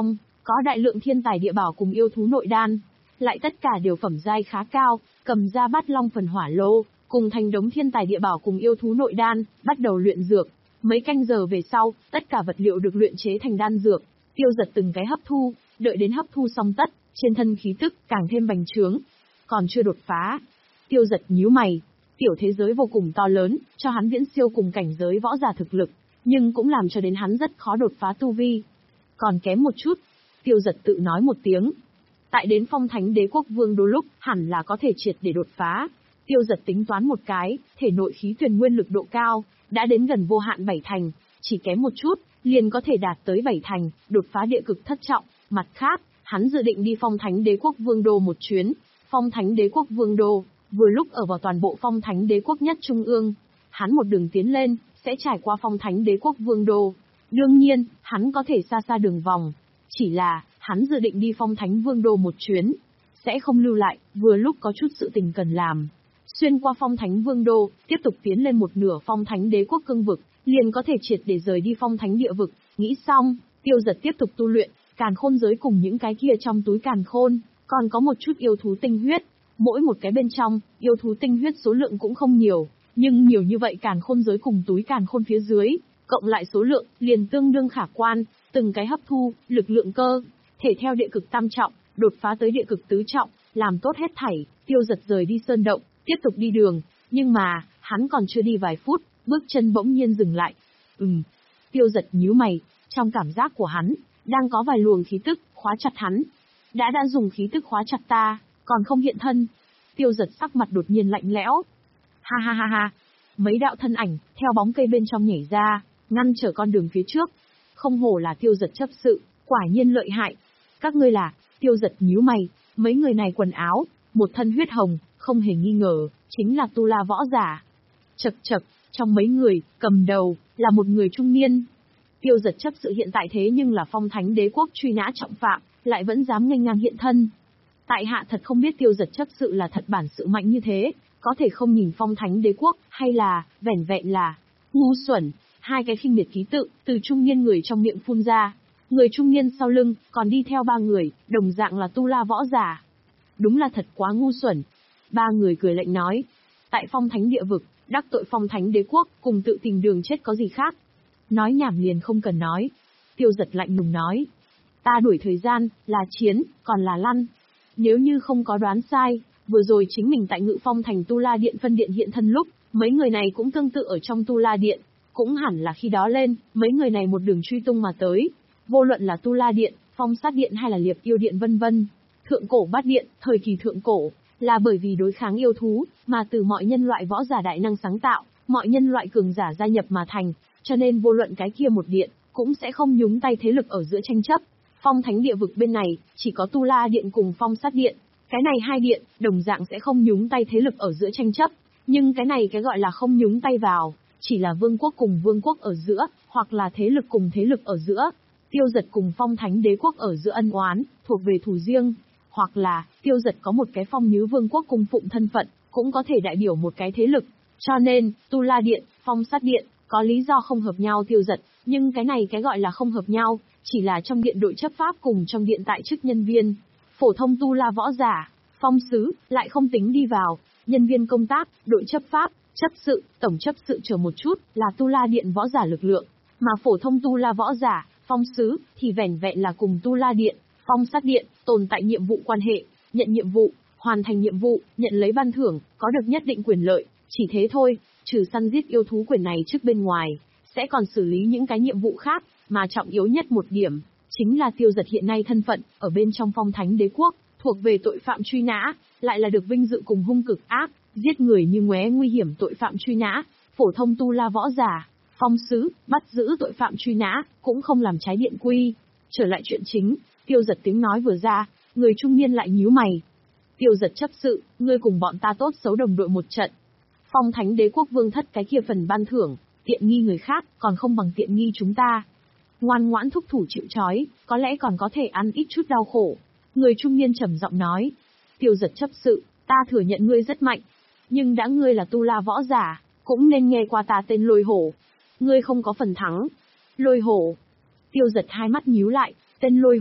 có đại lượng thiên tài địa bảo cùng yêu thú nội đan, lại tất cả đều phẩm giai khá cao, cầm ra bát long phần hỏa lô, cùng thành đống thiên tài địa bảo cùng yêu thú nội đan, bắt đầu luyện dược. Mấy canh giờ về sau, tất cả vật liệu được luyện chế thành đan dược, Tiêu Giật từng cái hấp thu, đợi đến hấp thu xong tất, trên thân khí tức càng thêm bành trướng. Còn chưa đột phá. Tiêu Giật nhíu mày, tiểu thế giới vô cùng to lớn, cho hắn viễn siêu cùng cảnh giới võ giả thực lực, nhưng cũng làm cho đến hắn rất khó đột phá tu vi. Còn kém một chút, Tiêu Giật tự nói một tiếng. Tại đến Phong Thánh Đế Quốc Vương đôi lúc, hẳn là có thể triệt để đột phá. Tiêu Giật tính toán một cái, thể nội khí tuyền nguyên lực độ cao, đã đến gần vô hạn bảy thành, chỉ kém một chút, liền có thể đạt tới bảy thành, đột phá địa cực thất trọng. Mặt khác, hắn dự định đi Phong Thánh Đế Quốc Vương đô một chuyến. Phong Thánh Đế Quốc Vương đô, vừa lúc ở vào toàn bộ Phong Thánh Đế Quốc nhất trung ương. Hắn một đường tiến lên, sẽ trải qua Phong Thánh Đế Quốc Vương đô. Đương nhiên, hắn có thể xa xa đường vòng. Chỉ là, hắn dự định đi Phong Thánh Vương đô một chuyến. Sẽ không lưu lại, vừa lúc có chút sự tình cần làm. Xuyên qua Phong Thánh Vương đô, tiếp tục tiến lên một nửa Phong Thánh Đế Quốc cương vực, liền có thể triệt để rời đi Phong Thánh địa vực. Nghĩ xong, Tiêu Giật tiếp tục tu luyện, càn khôn giới cùng những cái kia trong túi càn khôn, còn có một chút yêu thú tinh huyết. Mỗi một cái bên trong, yêu thú tinh huyết số lượng cũng không nhiều, nhưng nhiều như vậy càn khôn giới cùng túi càn khôn phía dưới, cộng lại số lượng, liền tương đương khả quan, từng cái hấp thu, lực lượng cơ, thể theo địa cực tam trọng, đột phá tới địa cực tứ trọng, làm tốt hết thảy, Tiêu Giật rời đi sơn động, tiếp tục đi đường, nhưng mà, hắn còn chưa đi vài phút, bước chân bỗng nhiên dừng lại. Ừm, Tiêu Giật nhíu mày, trong cảm giác của hắn, đang có vài luồng khí tức, khóa chặt hắn. Đã đã dùng khí tức khóa chặt ta, còn không hiện thân. Tiêu Giật sắc mặt đột nhiên lạnh lẽo. Ha ha ha ha, mấy đạo thân ảnh, theo bóng cây bên trong nhảy ra, ngăn trở con đường phía trước. Không hổ là Tiêu Giật chấp sự, quả nhiên lợi hại. Các ngươi là, Tiêu Giật nhíu mày, mấy người này quần áo, một thân huyết hồng, không hề nghi ngờ, chính là tu la võ giả. Chậc chậc, trong mấy người, cầm đầu, là một người trung niên. Tiêu Giật chấp sự hiện tại thế nhưng là Phong Thánh Đế Quốc truy nã trọng phạm, lại vẫn dám nghênh ngang hiện thân. Tại hạ thật không biết Tiêu Giật chấp sự là thật bản sự mạnh như thế, có thể không nhìn Phong Thánh Đế Quốc, hay là, vẻn vẹn là, ngu xuẩn. Hai cái khinh miệt ký tự, từ trung niên người trong miệng phun ra. Người trung niên sau lưng, còn đi theo ba người, đồng dạng là tu la võ giả. Đúng là thật quá ngu xuẩn. Ba người cười lạnh nói. Tại Phong Thánh địa vực, đắc tội Phong Thánh Đế Quốc, cùng tự tìm đường chết có gì khác. Nói nhảm liền không cần nói. Tiêu Giật lạnh lùng nói. Ta đuổi thời gian, là chiến, còn là lăn. Nếu như không có đoán sai, vừa rồi chính mình tại Ngự Phong thành Tu La Điện phân điện hiện thân lúc, mấy người này cũng tương tự ở trong Tu La Điện. Cũng hẳn là khi đó lên, mấy người này một đường truy tung mà tới. Vô luận là Tu La Điện, Phong Sát Điện hay là Liệp Yêu Điện vân vân. Thượng cổ bát điện, thời kỳ thượng cổ, là bởi vì đối kháng yêu thú, mà từ mọi nhân loại võ giả đại năng sáng tạo, mọi nhân loại cường giả gia nhập mà thành, cho nên vô luận cái kia một điện, cũng sẽ không nhúng tay thế lực ở giữa tranh chấp. Phong Thánh địa vực bên này, chỉ có Tu La Điện cùng Phong Sát Điện, cái này hai điện, đồng dạng sẽ không nhúng tay thế lực ở giữa tranh chấp, nhưng cái này cái gọi là không nhúng tay vào, chỉ là vương quốc cùng vương quốc ở giữa, hoặc là thế lực cùng thế lực ở giữa. Tiêu Giật cùng Phong Thánh Đế Quốc ở giữa ân oán, thuộc về thù riêng, hoặc là, Tiêu Giật có một cái Phong Nhứ Vương quốc cung phụng thân phận, cũng có thể đại biểu một cái thế lực. Cho nên, Tu La Điện, Phong Sát Điện, có lý do không hợp nhau Tiêu Giật, nhưng cái này cái gọi là không hợp nhau, chỉ là trong điện đội chấp pháp cùng trong điện tại chức nhân viên. Phổ thông Tu La võ giả, phong sứ, lại không tính đi vào, nhân viên công tác, đội chấp pháp, chấp sự, tổng chấp sự chờ một chút, là Tu La Điện võ giả lực lượng, mà phổ thông Tu La võ giả, phong sứ, thì vẻn vẹn là cùng Tu La Điện, Phong Sát Điện, tồn tại nhiệm vụ quan hệ, nhận nhiệm vụ, hoàn thành nhiệm vụ, nhận lấy ban thưởng, có được nhất định quyền lợi, chỉ thế thôi, trừ săn giết yêu thú quyền này trước bên ngoài, sẽ còn xử lý những cái nhiệm vụ khác, mà trọng yếu nhất một điểm, chính là Tiêu Giật hiện nay thân phận, ở bên trong Phong Thánh Đế Quốc, thuộc về tội phạm truy nã, lại là được vinh dự cùng hung cực ác, giết người như ngoé nguy hiểm tội phạm truy nã, phổ thông Tu La võ giả, phong sứ, bắt giữ tội phạm truy nã, cũng không làm trái điện quy. Trở lại chuyện chính, Tiêu Giật tiếng nói vừa ra, người trung niên lại nhíu mày. Tiêu Giật chấp sự, ngươi cùng bọn ta tốt xấu đồng đội một trận. Phong Thánh Đế Quốc vương thất cái kia phần ban thưởng, tiện nghi người khác, còn không bằng tiện nghi chúng ta. Ngoan ngoãn thúc thủ chịu trói, có lẽ còn có thể ăn ít chút đau khổ. Người trung niên trầm giọng nói. Tiêu Giật chấp sự, ta thừa nhận ngươi rất mạnh. Nhưng đã ngươi là Tu La võ giả, cũng nên nghe qua ta tên Lôi Hổ. Ngươi không có phần thắng. Lôi Hổ. Tiêu Giật hai mắt nhíu lại, tên Lôi Hổ,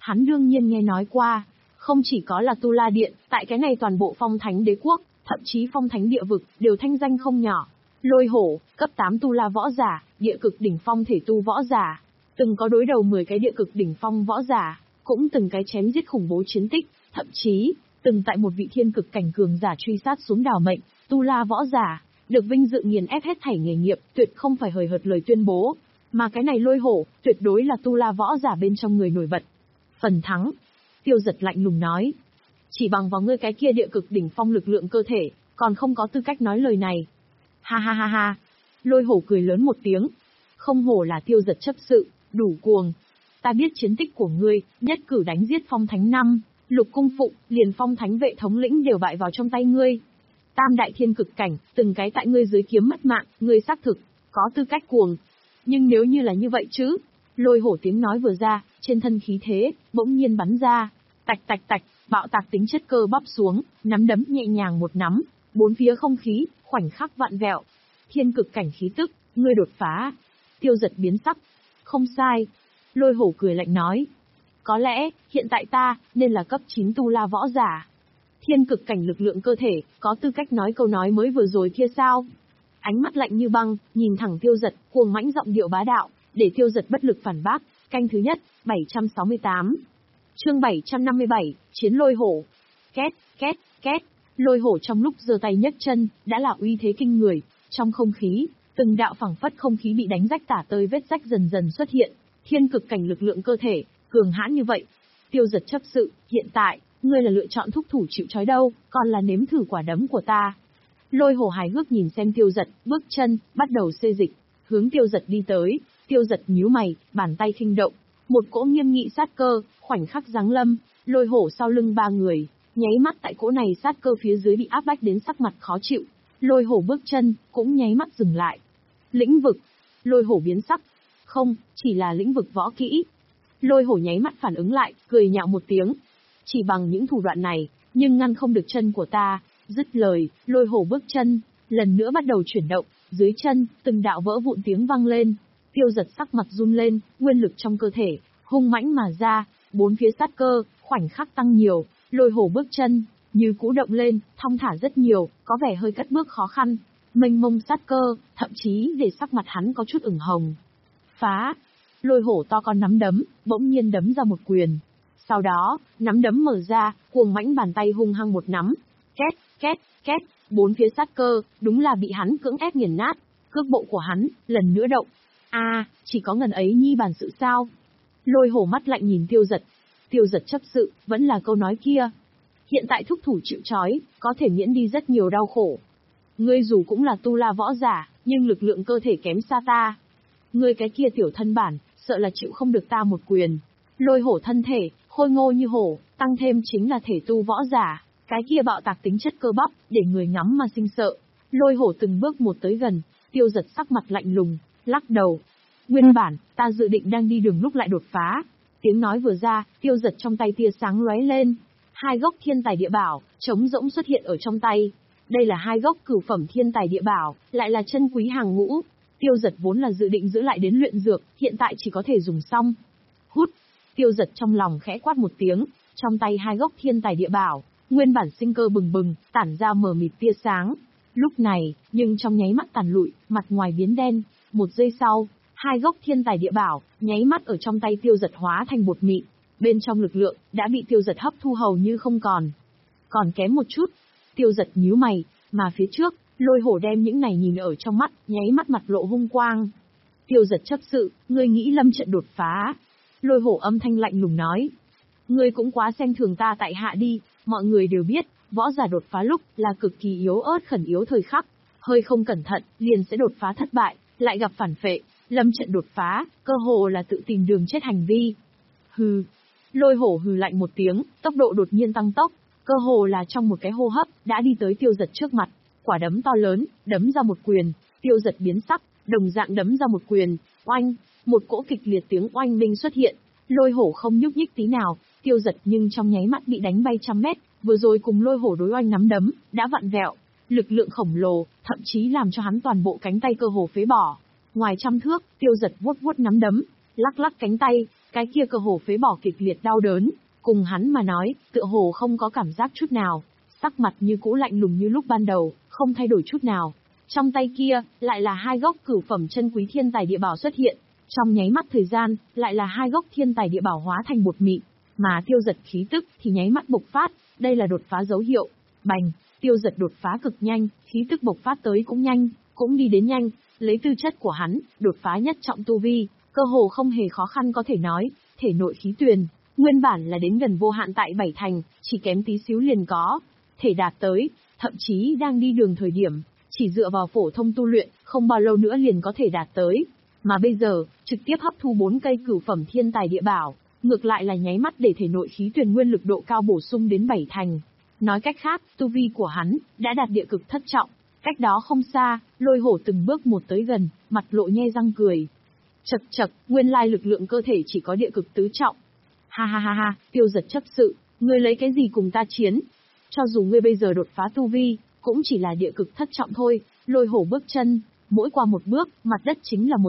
hắn đương nhiên nghe nói qua. Không chỉ có là Tu La Điện, tại cái này toàn bộ Phong Thánh Đế Quốc, thậm chí Phong Thánh Địa Vực, đều thanh danh không nhỏ. Lôi hổ, cấp tám Tu La võ giả, địa cực đỉnh phong thể tu võ giả. Từng có đối đầu mười cái địa cực đỉnh phong võ giả, cũng từng cái chém giết khủng bố chiến tích, thậm chí, từng tại một vị thiên cực cảnh cường giả truy sát xuống đào mệnh, Tu La võ giả, được vinh dự nghiền ép hết thảy nghề nghiệp, tuyệt không phải hời hợt lời tuyên bố. Mà cái này lôi hổ, tuyệt đối là Tu La võ giả bên trong người nổi bật. Phần thắng, Tiêu Giật lạnh lùng nói. Chỉ bằng vào ngươi cái kia địa cực đỉnh phong lực lượng cơ thể, còn không có tư cách nói lời này. Ha ha ha ha. Lôi hổ cười lớn một tiếng. Không hổ là Tiêu Giật chấp sự, đủ cuồng. Ta biết chiến tích của ngươi, nhất cử đánh giết Phong Thánh năm, Lục Cung Phụng, liền Phong Thánh vệ thống lĩnh đều bại vào trong tay ngươi. Tam đại thiên cực cảnh, từng cái tại ngươi dưới kiếm mất mạng, ngươi xác thực, có tư cách cuồng. Nhưng nếu như là như vậy chứ? Lôi hổ tiếng nói vừa ra, trên thân khí thế, bỗng nhiên bắn ra. Tạch tạch tạch, bạo tạc tính chất cơ bắp xuống, nắm đấm nhẹ nhàng một nắm, bốn phía không khí, khoảnh khắc vạn vẹo. Thiên cực cảnh khí tức, ngươi đột phá. Tiêu Giật biến sắc. Không sai. Lôi hổ cười lạnh nói. Có lẽ, hiện tại ta, nên là cấp chín Tu La võ giả. Thiên cực cảnh lực lượng cơ thể, có tư cách nói câu nói mới vừa rồi kia sao? Ánh mắt lạnh như băng, nhìn thẳng Tiêu Giật, cuồng mãnh giọng điệu bá đạo, để Tiêu Giật bất lực phản bác. Canh thứ nhất, bảy trăm sáu mươi tám. Chương bảy trăm năm mươi bảy, Chiến Lôi Hổ. Két, két, két. Lôi hổ trong lúc giơ tay nhấc chân, đã là uy thế kinh người. Trong không khí, từng đạo phẳng phất không khí bị đánh rách tả tơi vết rách dần dần xuất hiện. Thiên cực cảnh lực lượng cơ thể, cường hãn như vậy. Tiêu Giật chấp sự, hiện tại, ngươi là lựa chọn thúc thủ chịu trói đâu, còn là nếm thử quả đấm của ta. Lôi hổ hài hước nhìn xem Tiêu Giật, bước chân, bắt đầu xê dịch, hướng Tiêu Giật đi tới. Tiêu Giật nhíu mày, bàn tay khinh động, một cỗ nghiêm nghị sát cơ, khoảnh khắc giáng lâm. Lôi hổ sau lưng ba người, nháy mắt tại cỗ này sát cơ phía dưới bị áp bách đến sắc mặt khó chịu. Lôi hổ bước chân, cũng nháy mắt dừng lại. Lĩnh vực. Lôi hổ biến sắc. Không, chỉ là lĩnh vực võ kỹ. Lôi hổ nháy mắt phản ứng lại, cười nhạo một tiếng. Chỉ bằng những thủ đoạn này, nhưng ngăn không được chân của ta. Dứt lời, lôi hổ bước chân, lần nữa bắt đầu chuyển động, dưới chân, từng đạo vỡ vụn tiếng vang lên. Tiêu Giật sắc mặt run lên, nguyên lực trong cơ thể, hung mãnh mà ra, bốn phía sát cơ, khoảnh khắc tăng nhiều, lôi hổ bước chân, như cũ động lên, thong thả rất nhiều, có vẻ hơi cất bước khó khăn, mênh mông sát cơ, thậm chí để sắc mặt hắn có chút ửng hồng. Phá! Lôi hổ to con nắm đấm, bỗng nhiên đấm ra một quyền. Sau đó, nắm đấm mở ra, cuồng mãnh bàn tay hung hăng một nắm. Két, két, két, bốn phía sát cơ, đúng là bị hắn cưỡng ép nghiền nát. Cước bộ của hắn, lần nữa động. A, à, chỉ có ngần ấy nhi bản sự sao? Lôi hổ mắt lạnh nhìn Tiêu Giật. Tiêu Giật chấp sự, vẫn là câu nói kia. Hiện tại thúc thủ chịu trói, có thể miễn đi rất nhiều đau khổ. Ngươi dù cũng là Tu La võ giả, nhưng lực lượng cơ thể kém xa ta. Ngươi cái kia tiểu thân bản, sợ là chịu không được ta một quyền. Lôi hổ thân thể, khôi ngô như hổ, tăng thêm chính là thể tu võ giả. Cái kia bạo tạc tính chất cơ bắp, để người ngắm mà sinh sợ. Lôi hổ từng bước một tới gần, Tiêu Giật sắc mặt lạnh lùng, lắc đầu. Nguyên bản, ta dự định đang đi đường lúc lại đột phá. Tiếng nói vừa ra, Tiêu Giật trong tay tia sáng lóe lên. Hai gốc thiên tài địa bảo, trống rỗng xuất hiện ở trong tay. Đây là hai gốc cửu phẩm thiên tài địa bảo, lại là chân quý hàng ngũ. Tiêu Giật vốn là dự định giữ lại đến luyện dược, hiện tại chỉ có thể dùng xong. Hút! Tiêu Giật trong lòng khẽ quát một tiếng, trong tay hai gốc thiên tài địa bảo, nguyên bản sinh cơ bừng bừng, tản ra mờ mịt tia sáng. Lúc này, nhưng trong nháy mắt tàn lụi, mặt ngoài biến đen. Một giây sau, hai gốc thiên tài địa bảo, nháy mắt ở trong tay Tiêu Giật hóa thành bột mịn. Bên trong lực lượng, đã bị Tiêu Giật hấp thu hầu như không còn. Còn kém một chút. Tiêu Giật nhíu mày, mà phía trước, lôi hổ đem những này nhìn ở trong mắt, nháy mắt mặt lộ hung quang. Tiêu Giật chấp sự, ngươi nghĩ lâm trận đột phá. Lôi hổ âm thanh lạnh lùng nói. Ngươi cũng quá xem thường ta tại hạ đi, mọi người đều biết, võ giả đột phá lúc là cực kỳ yếu ớt khẩn yếu thời khắc. Hơi không cẩn thận, liền sẽ đột phá thất bại, lại gặp phản phệ. Lâm trận đột phá, cơ hồ là tự tìm đường chết hành vi. Hừ. Lôi hổ hừ lạnh một tiếng, tốc độ đột nhiên tăng tốc, cơ hồ là trong một cái hô hấp, đã đi tới Tiêu Giật trước mặt, quả đấm to lớn, đấm ra một quyền, Tiêu Giật biến sắc, đồng dạng đấm ra một quyền, oanh, một cỗ kịch liệt tiếng oanh minh xuất hiện, lôi hổ không nhúc nhích tí nào, Tiêu Giật nhưng trong nháy mắt bị đánh bay trăm mét, vừa rồi cùng lôi hổ đối oanh nắm đấm, đã vặn vẹo, lực lượng khổng lồ, thậm chí làm cho hắn toàn bộ cánh tay cơ hồ phế bỏ. Ngoài trăm thước, Tiêu Giật vuốt vuốt nắm đấm, lắc lắc cánh tay, Cái kia cơ hồ phế bỏ kịch liệt đau đớn, cùng hắn mà nói, tựa hồ không có cảm giác chút nào, sắc mặt như cũ lạnh lùng như lúc ban đầu, không thay đổi chút nào. Trong tay kia, lại là hai gốc cửu phẩm chân quý thiên tài địa bảo xuất hiện, trong nháy mắt thời gian, lại là hai gốc thiên tài địa bảo hóa thành bột mịn, mà Tiêu Giật khí tức thì nháy mắt bộc phát, đây là đột phá dấu hiệu. Bành, Tiêu Giật đột phá cực nhanh, khí tức bộc phát tới cũng nhanh, cũng đi đến nhanh, lấy tư chất của hắn, đột phá nhất trọng tu vi, cơ hồ không hề khó khăn có thể nói, thể nội khí tuyền, nguyên bản là đến gần vô hạn tại bảy thành, chỉ kém tí xíu liền có thể đạt tới, thậm chí đang đi đường thời điểm, chỉ dựa vào phổ thông tu luyện, không bao lâu nữa liền có thể đạt tới. Mà bây giờ, trực tiếp hấp thu bốn cây cửu phẩm thiên tài địa bảo, ngược lại là nháy mắt để thể nội khí tuyền nguyên lực độ cao bổ sung đến bảy thành. Nói cách khác, tu vi của hắn đã đạt địa cực thất trọng. Cách đó không xa, Lôi Hổ từng bước một tới gần, mặt lộ nhe răng cười. Chậc chậc, nguyên lai lực lượng cơ thể chỉ có địa cực tứ trọng. Ha ha ha ha, Tiêu Giật chấp sự, ngươi lấy cái gì cùng ta chiến? Cho dù ngươi bây giờ đột phá tu vi, cũng chỉ là địa cực thất trọng thôi. Lôi Hổ bước chân, mỗi qua một bước, mặt đất chính là một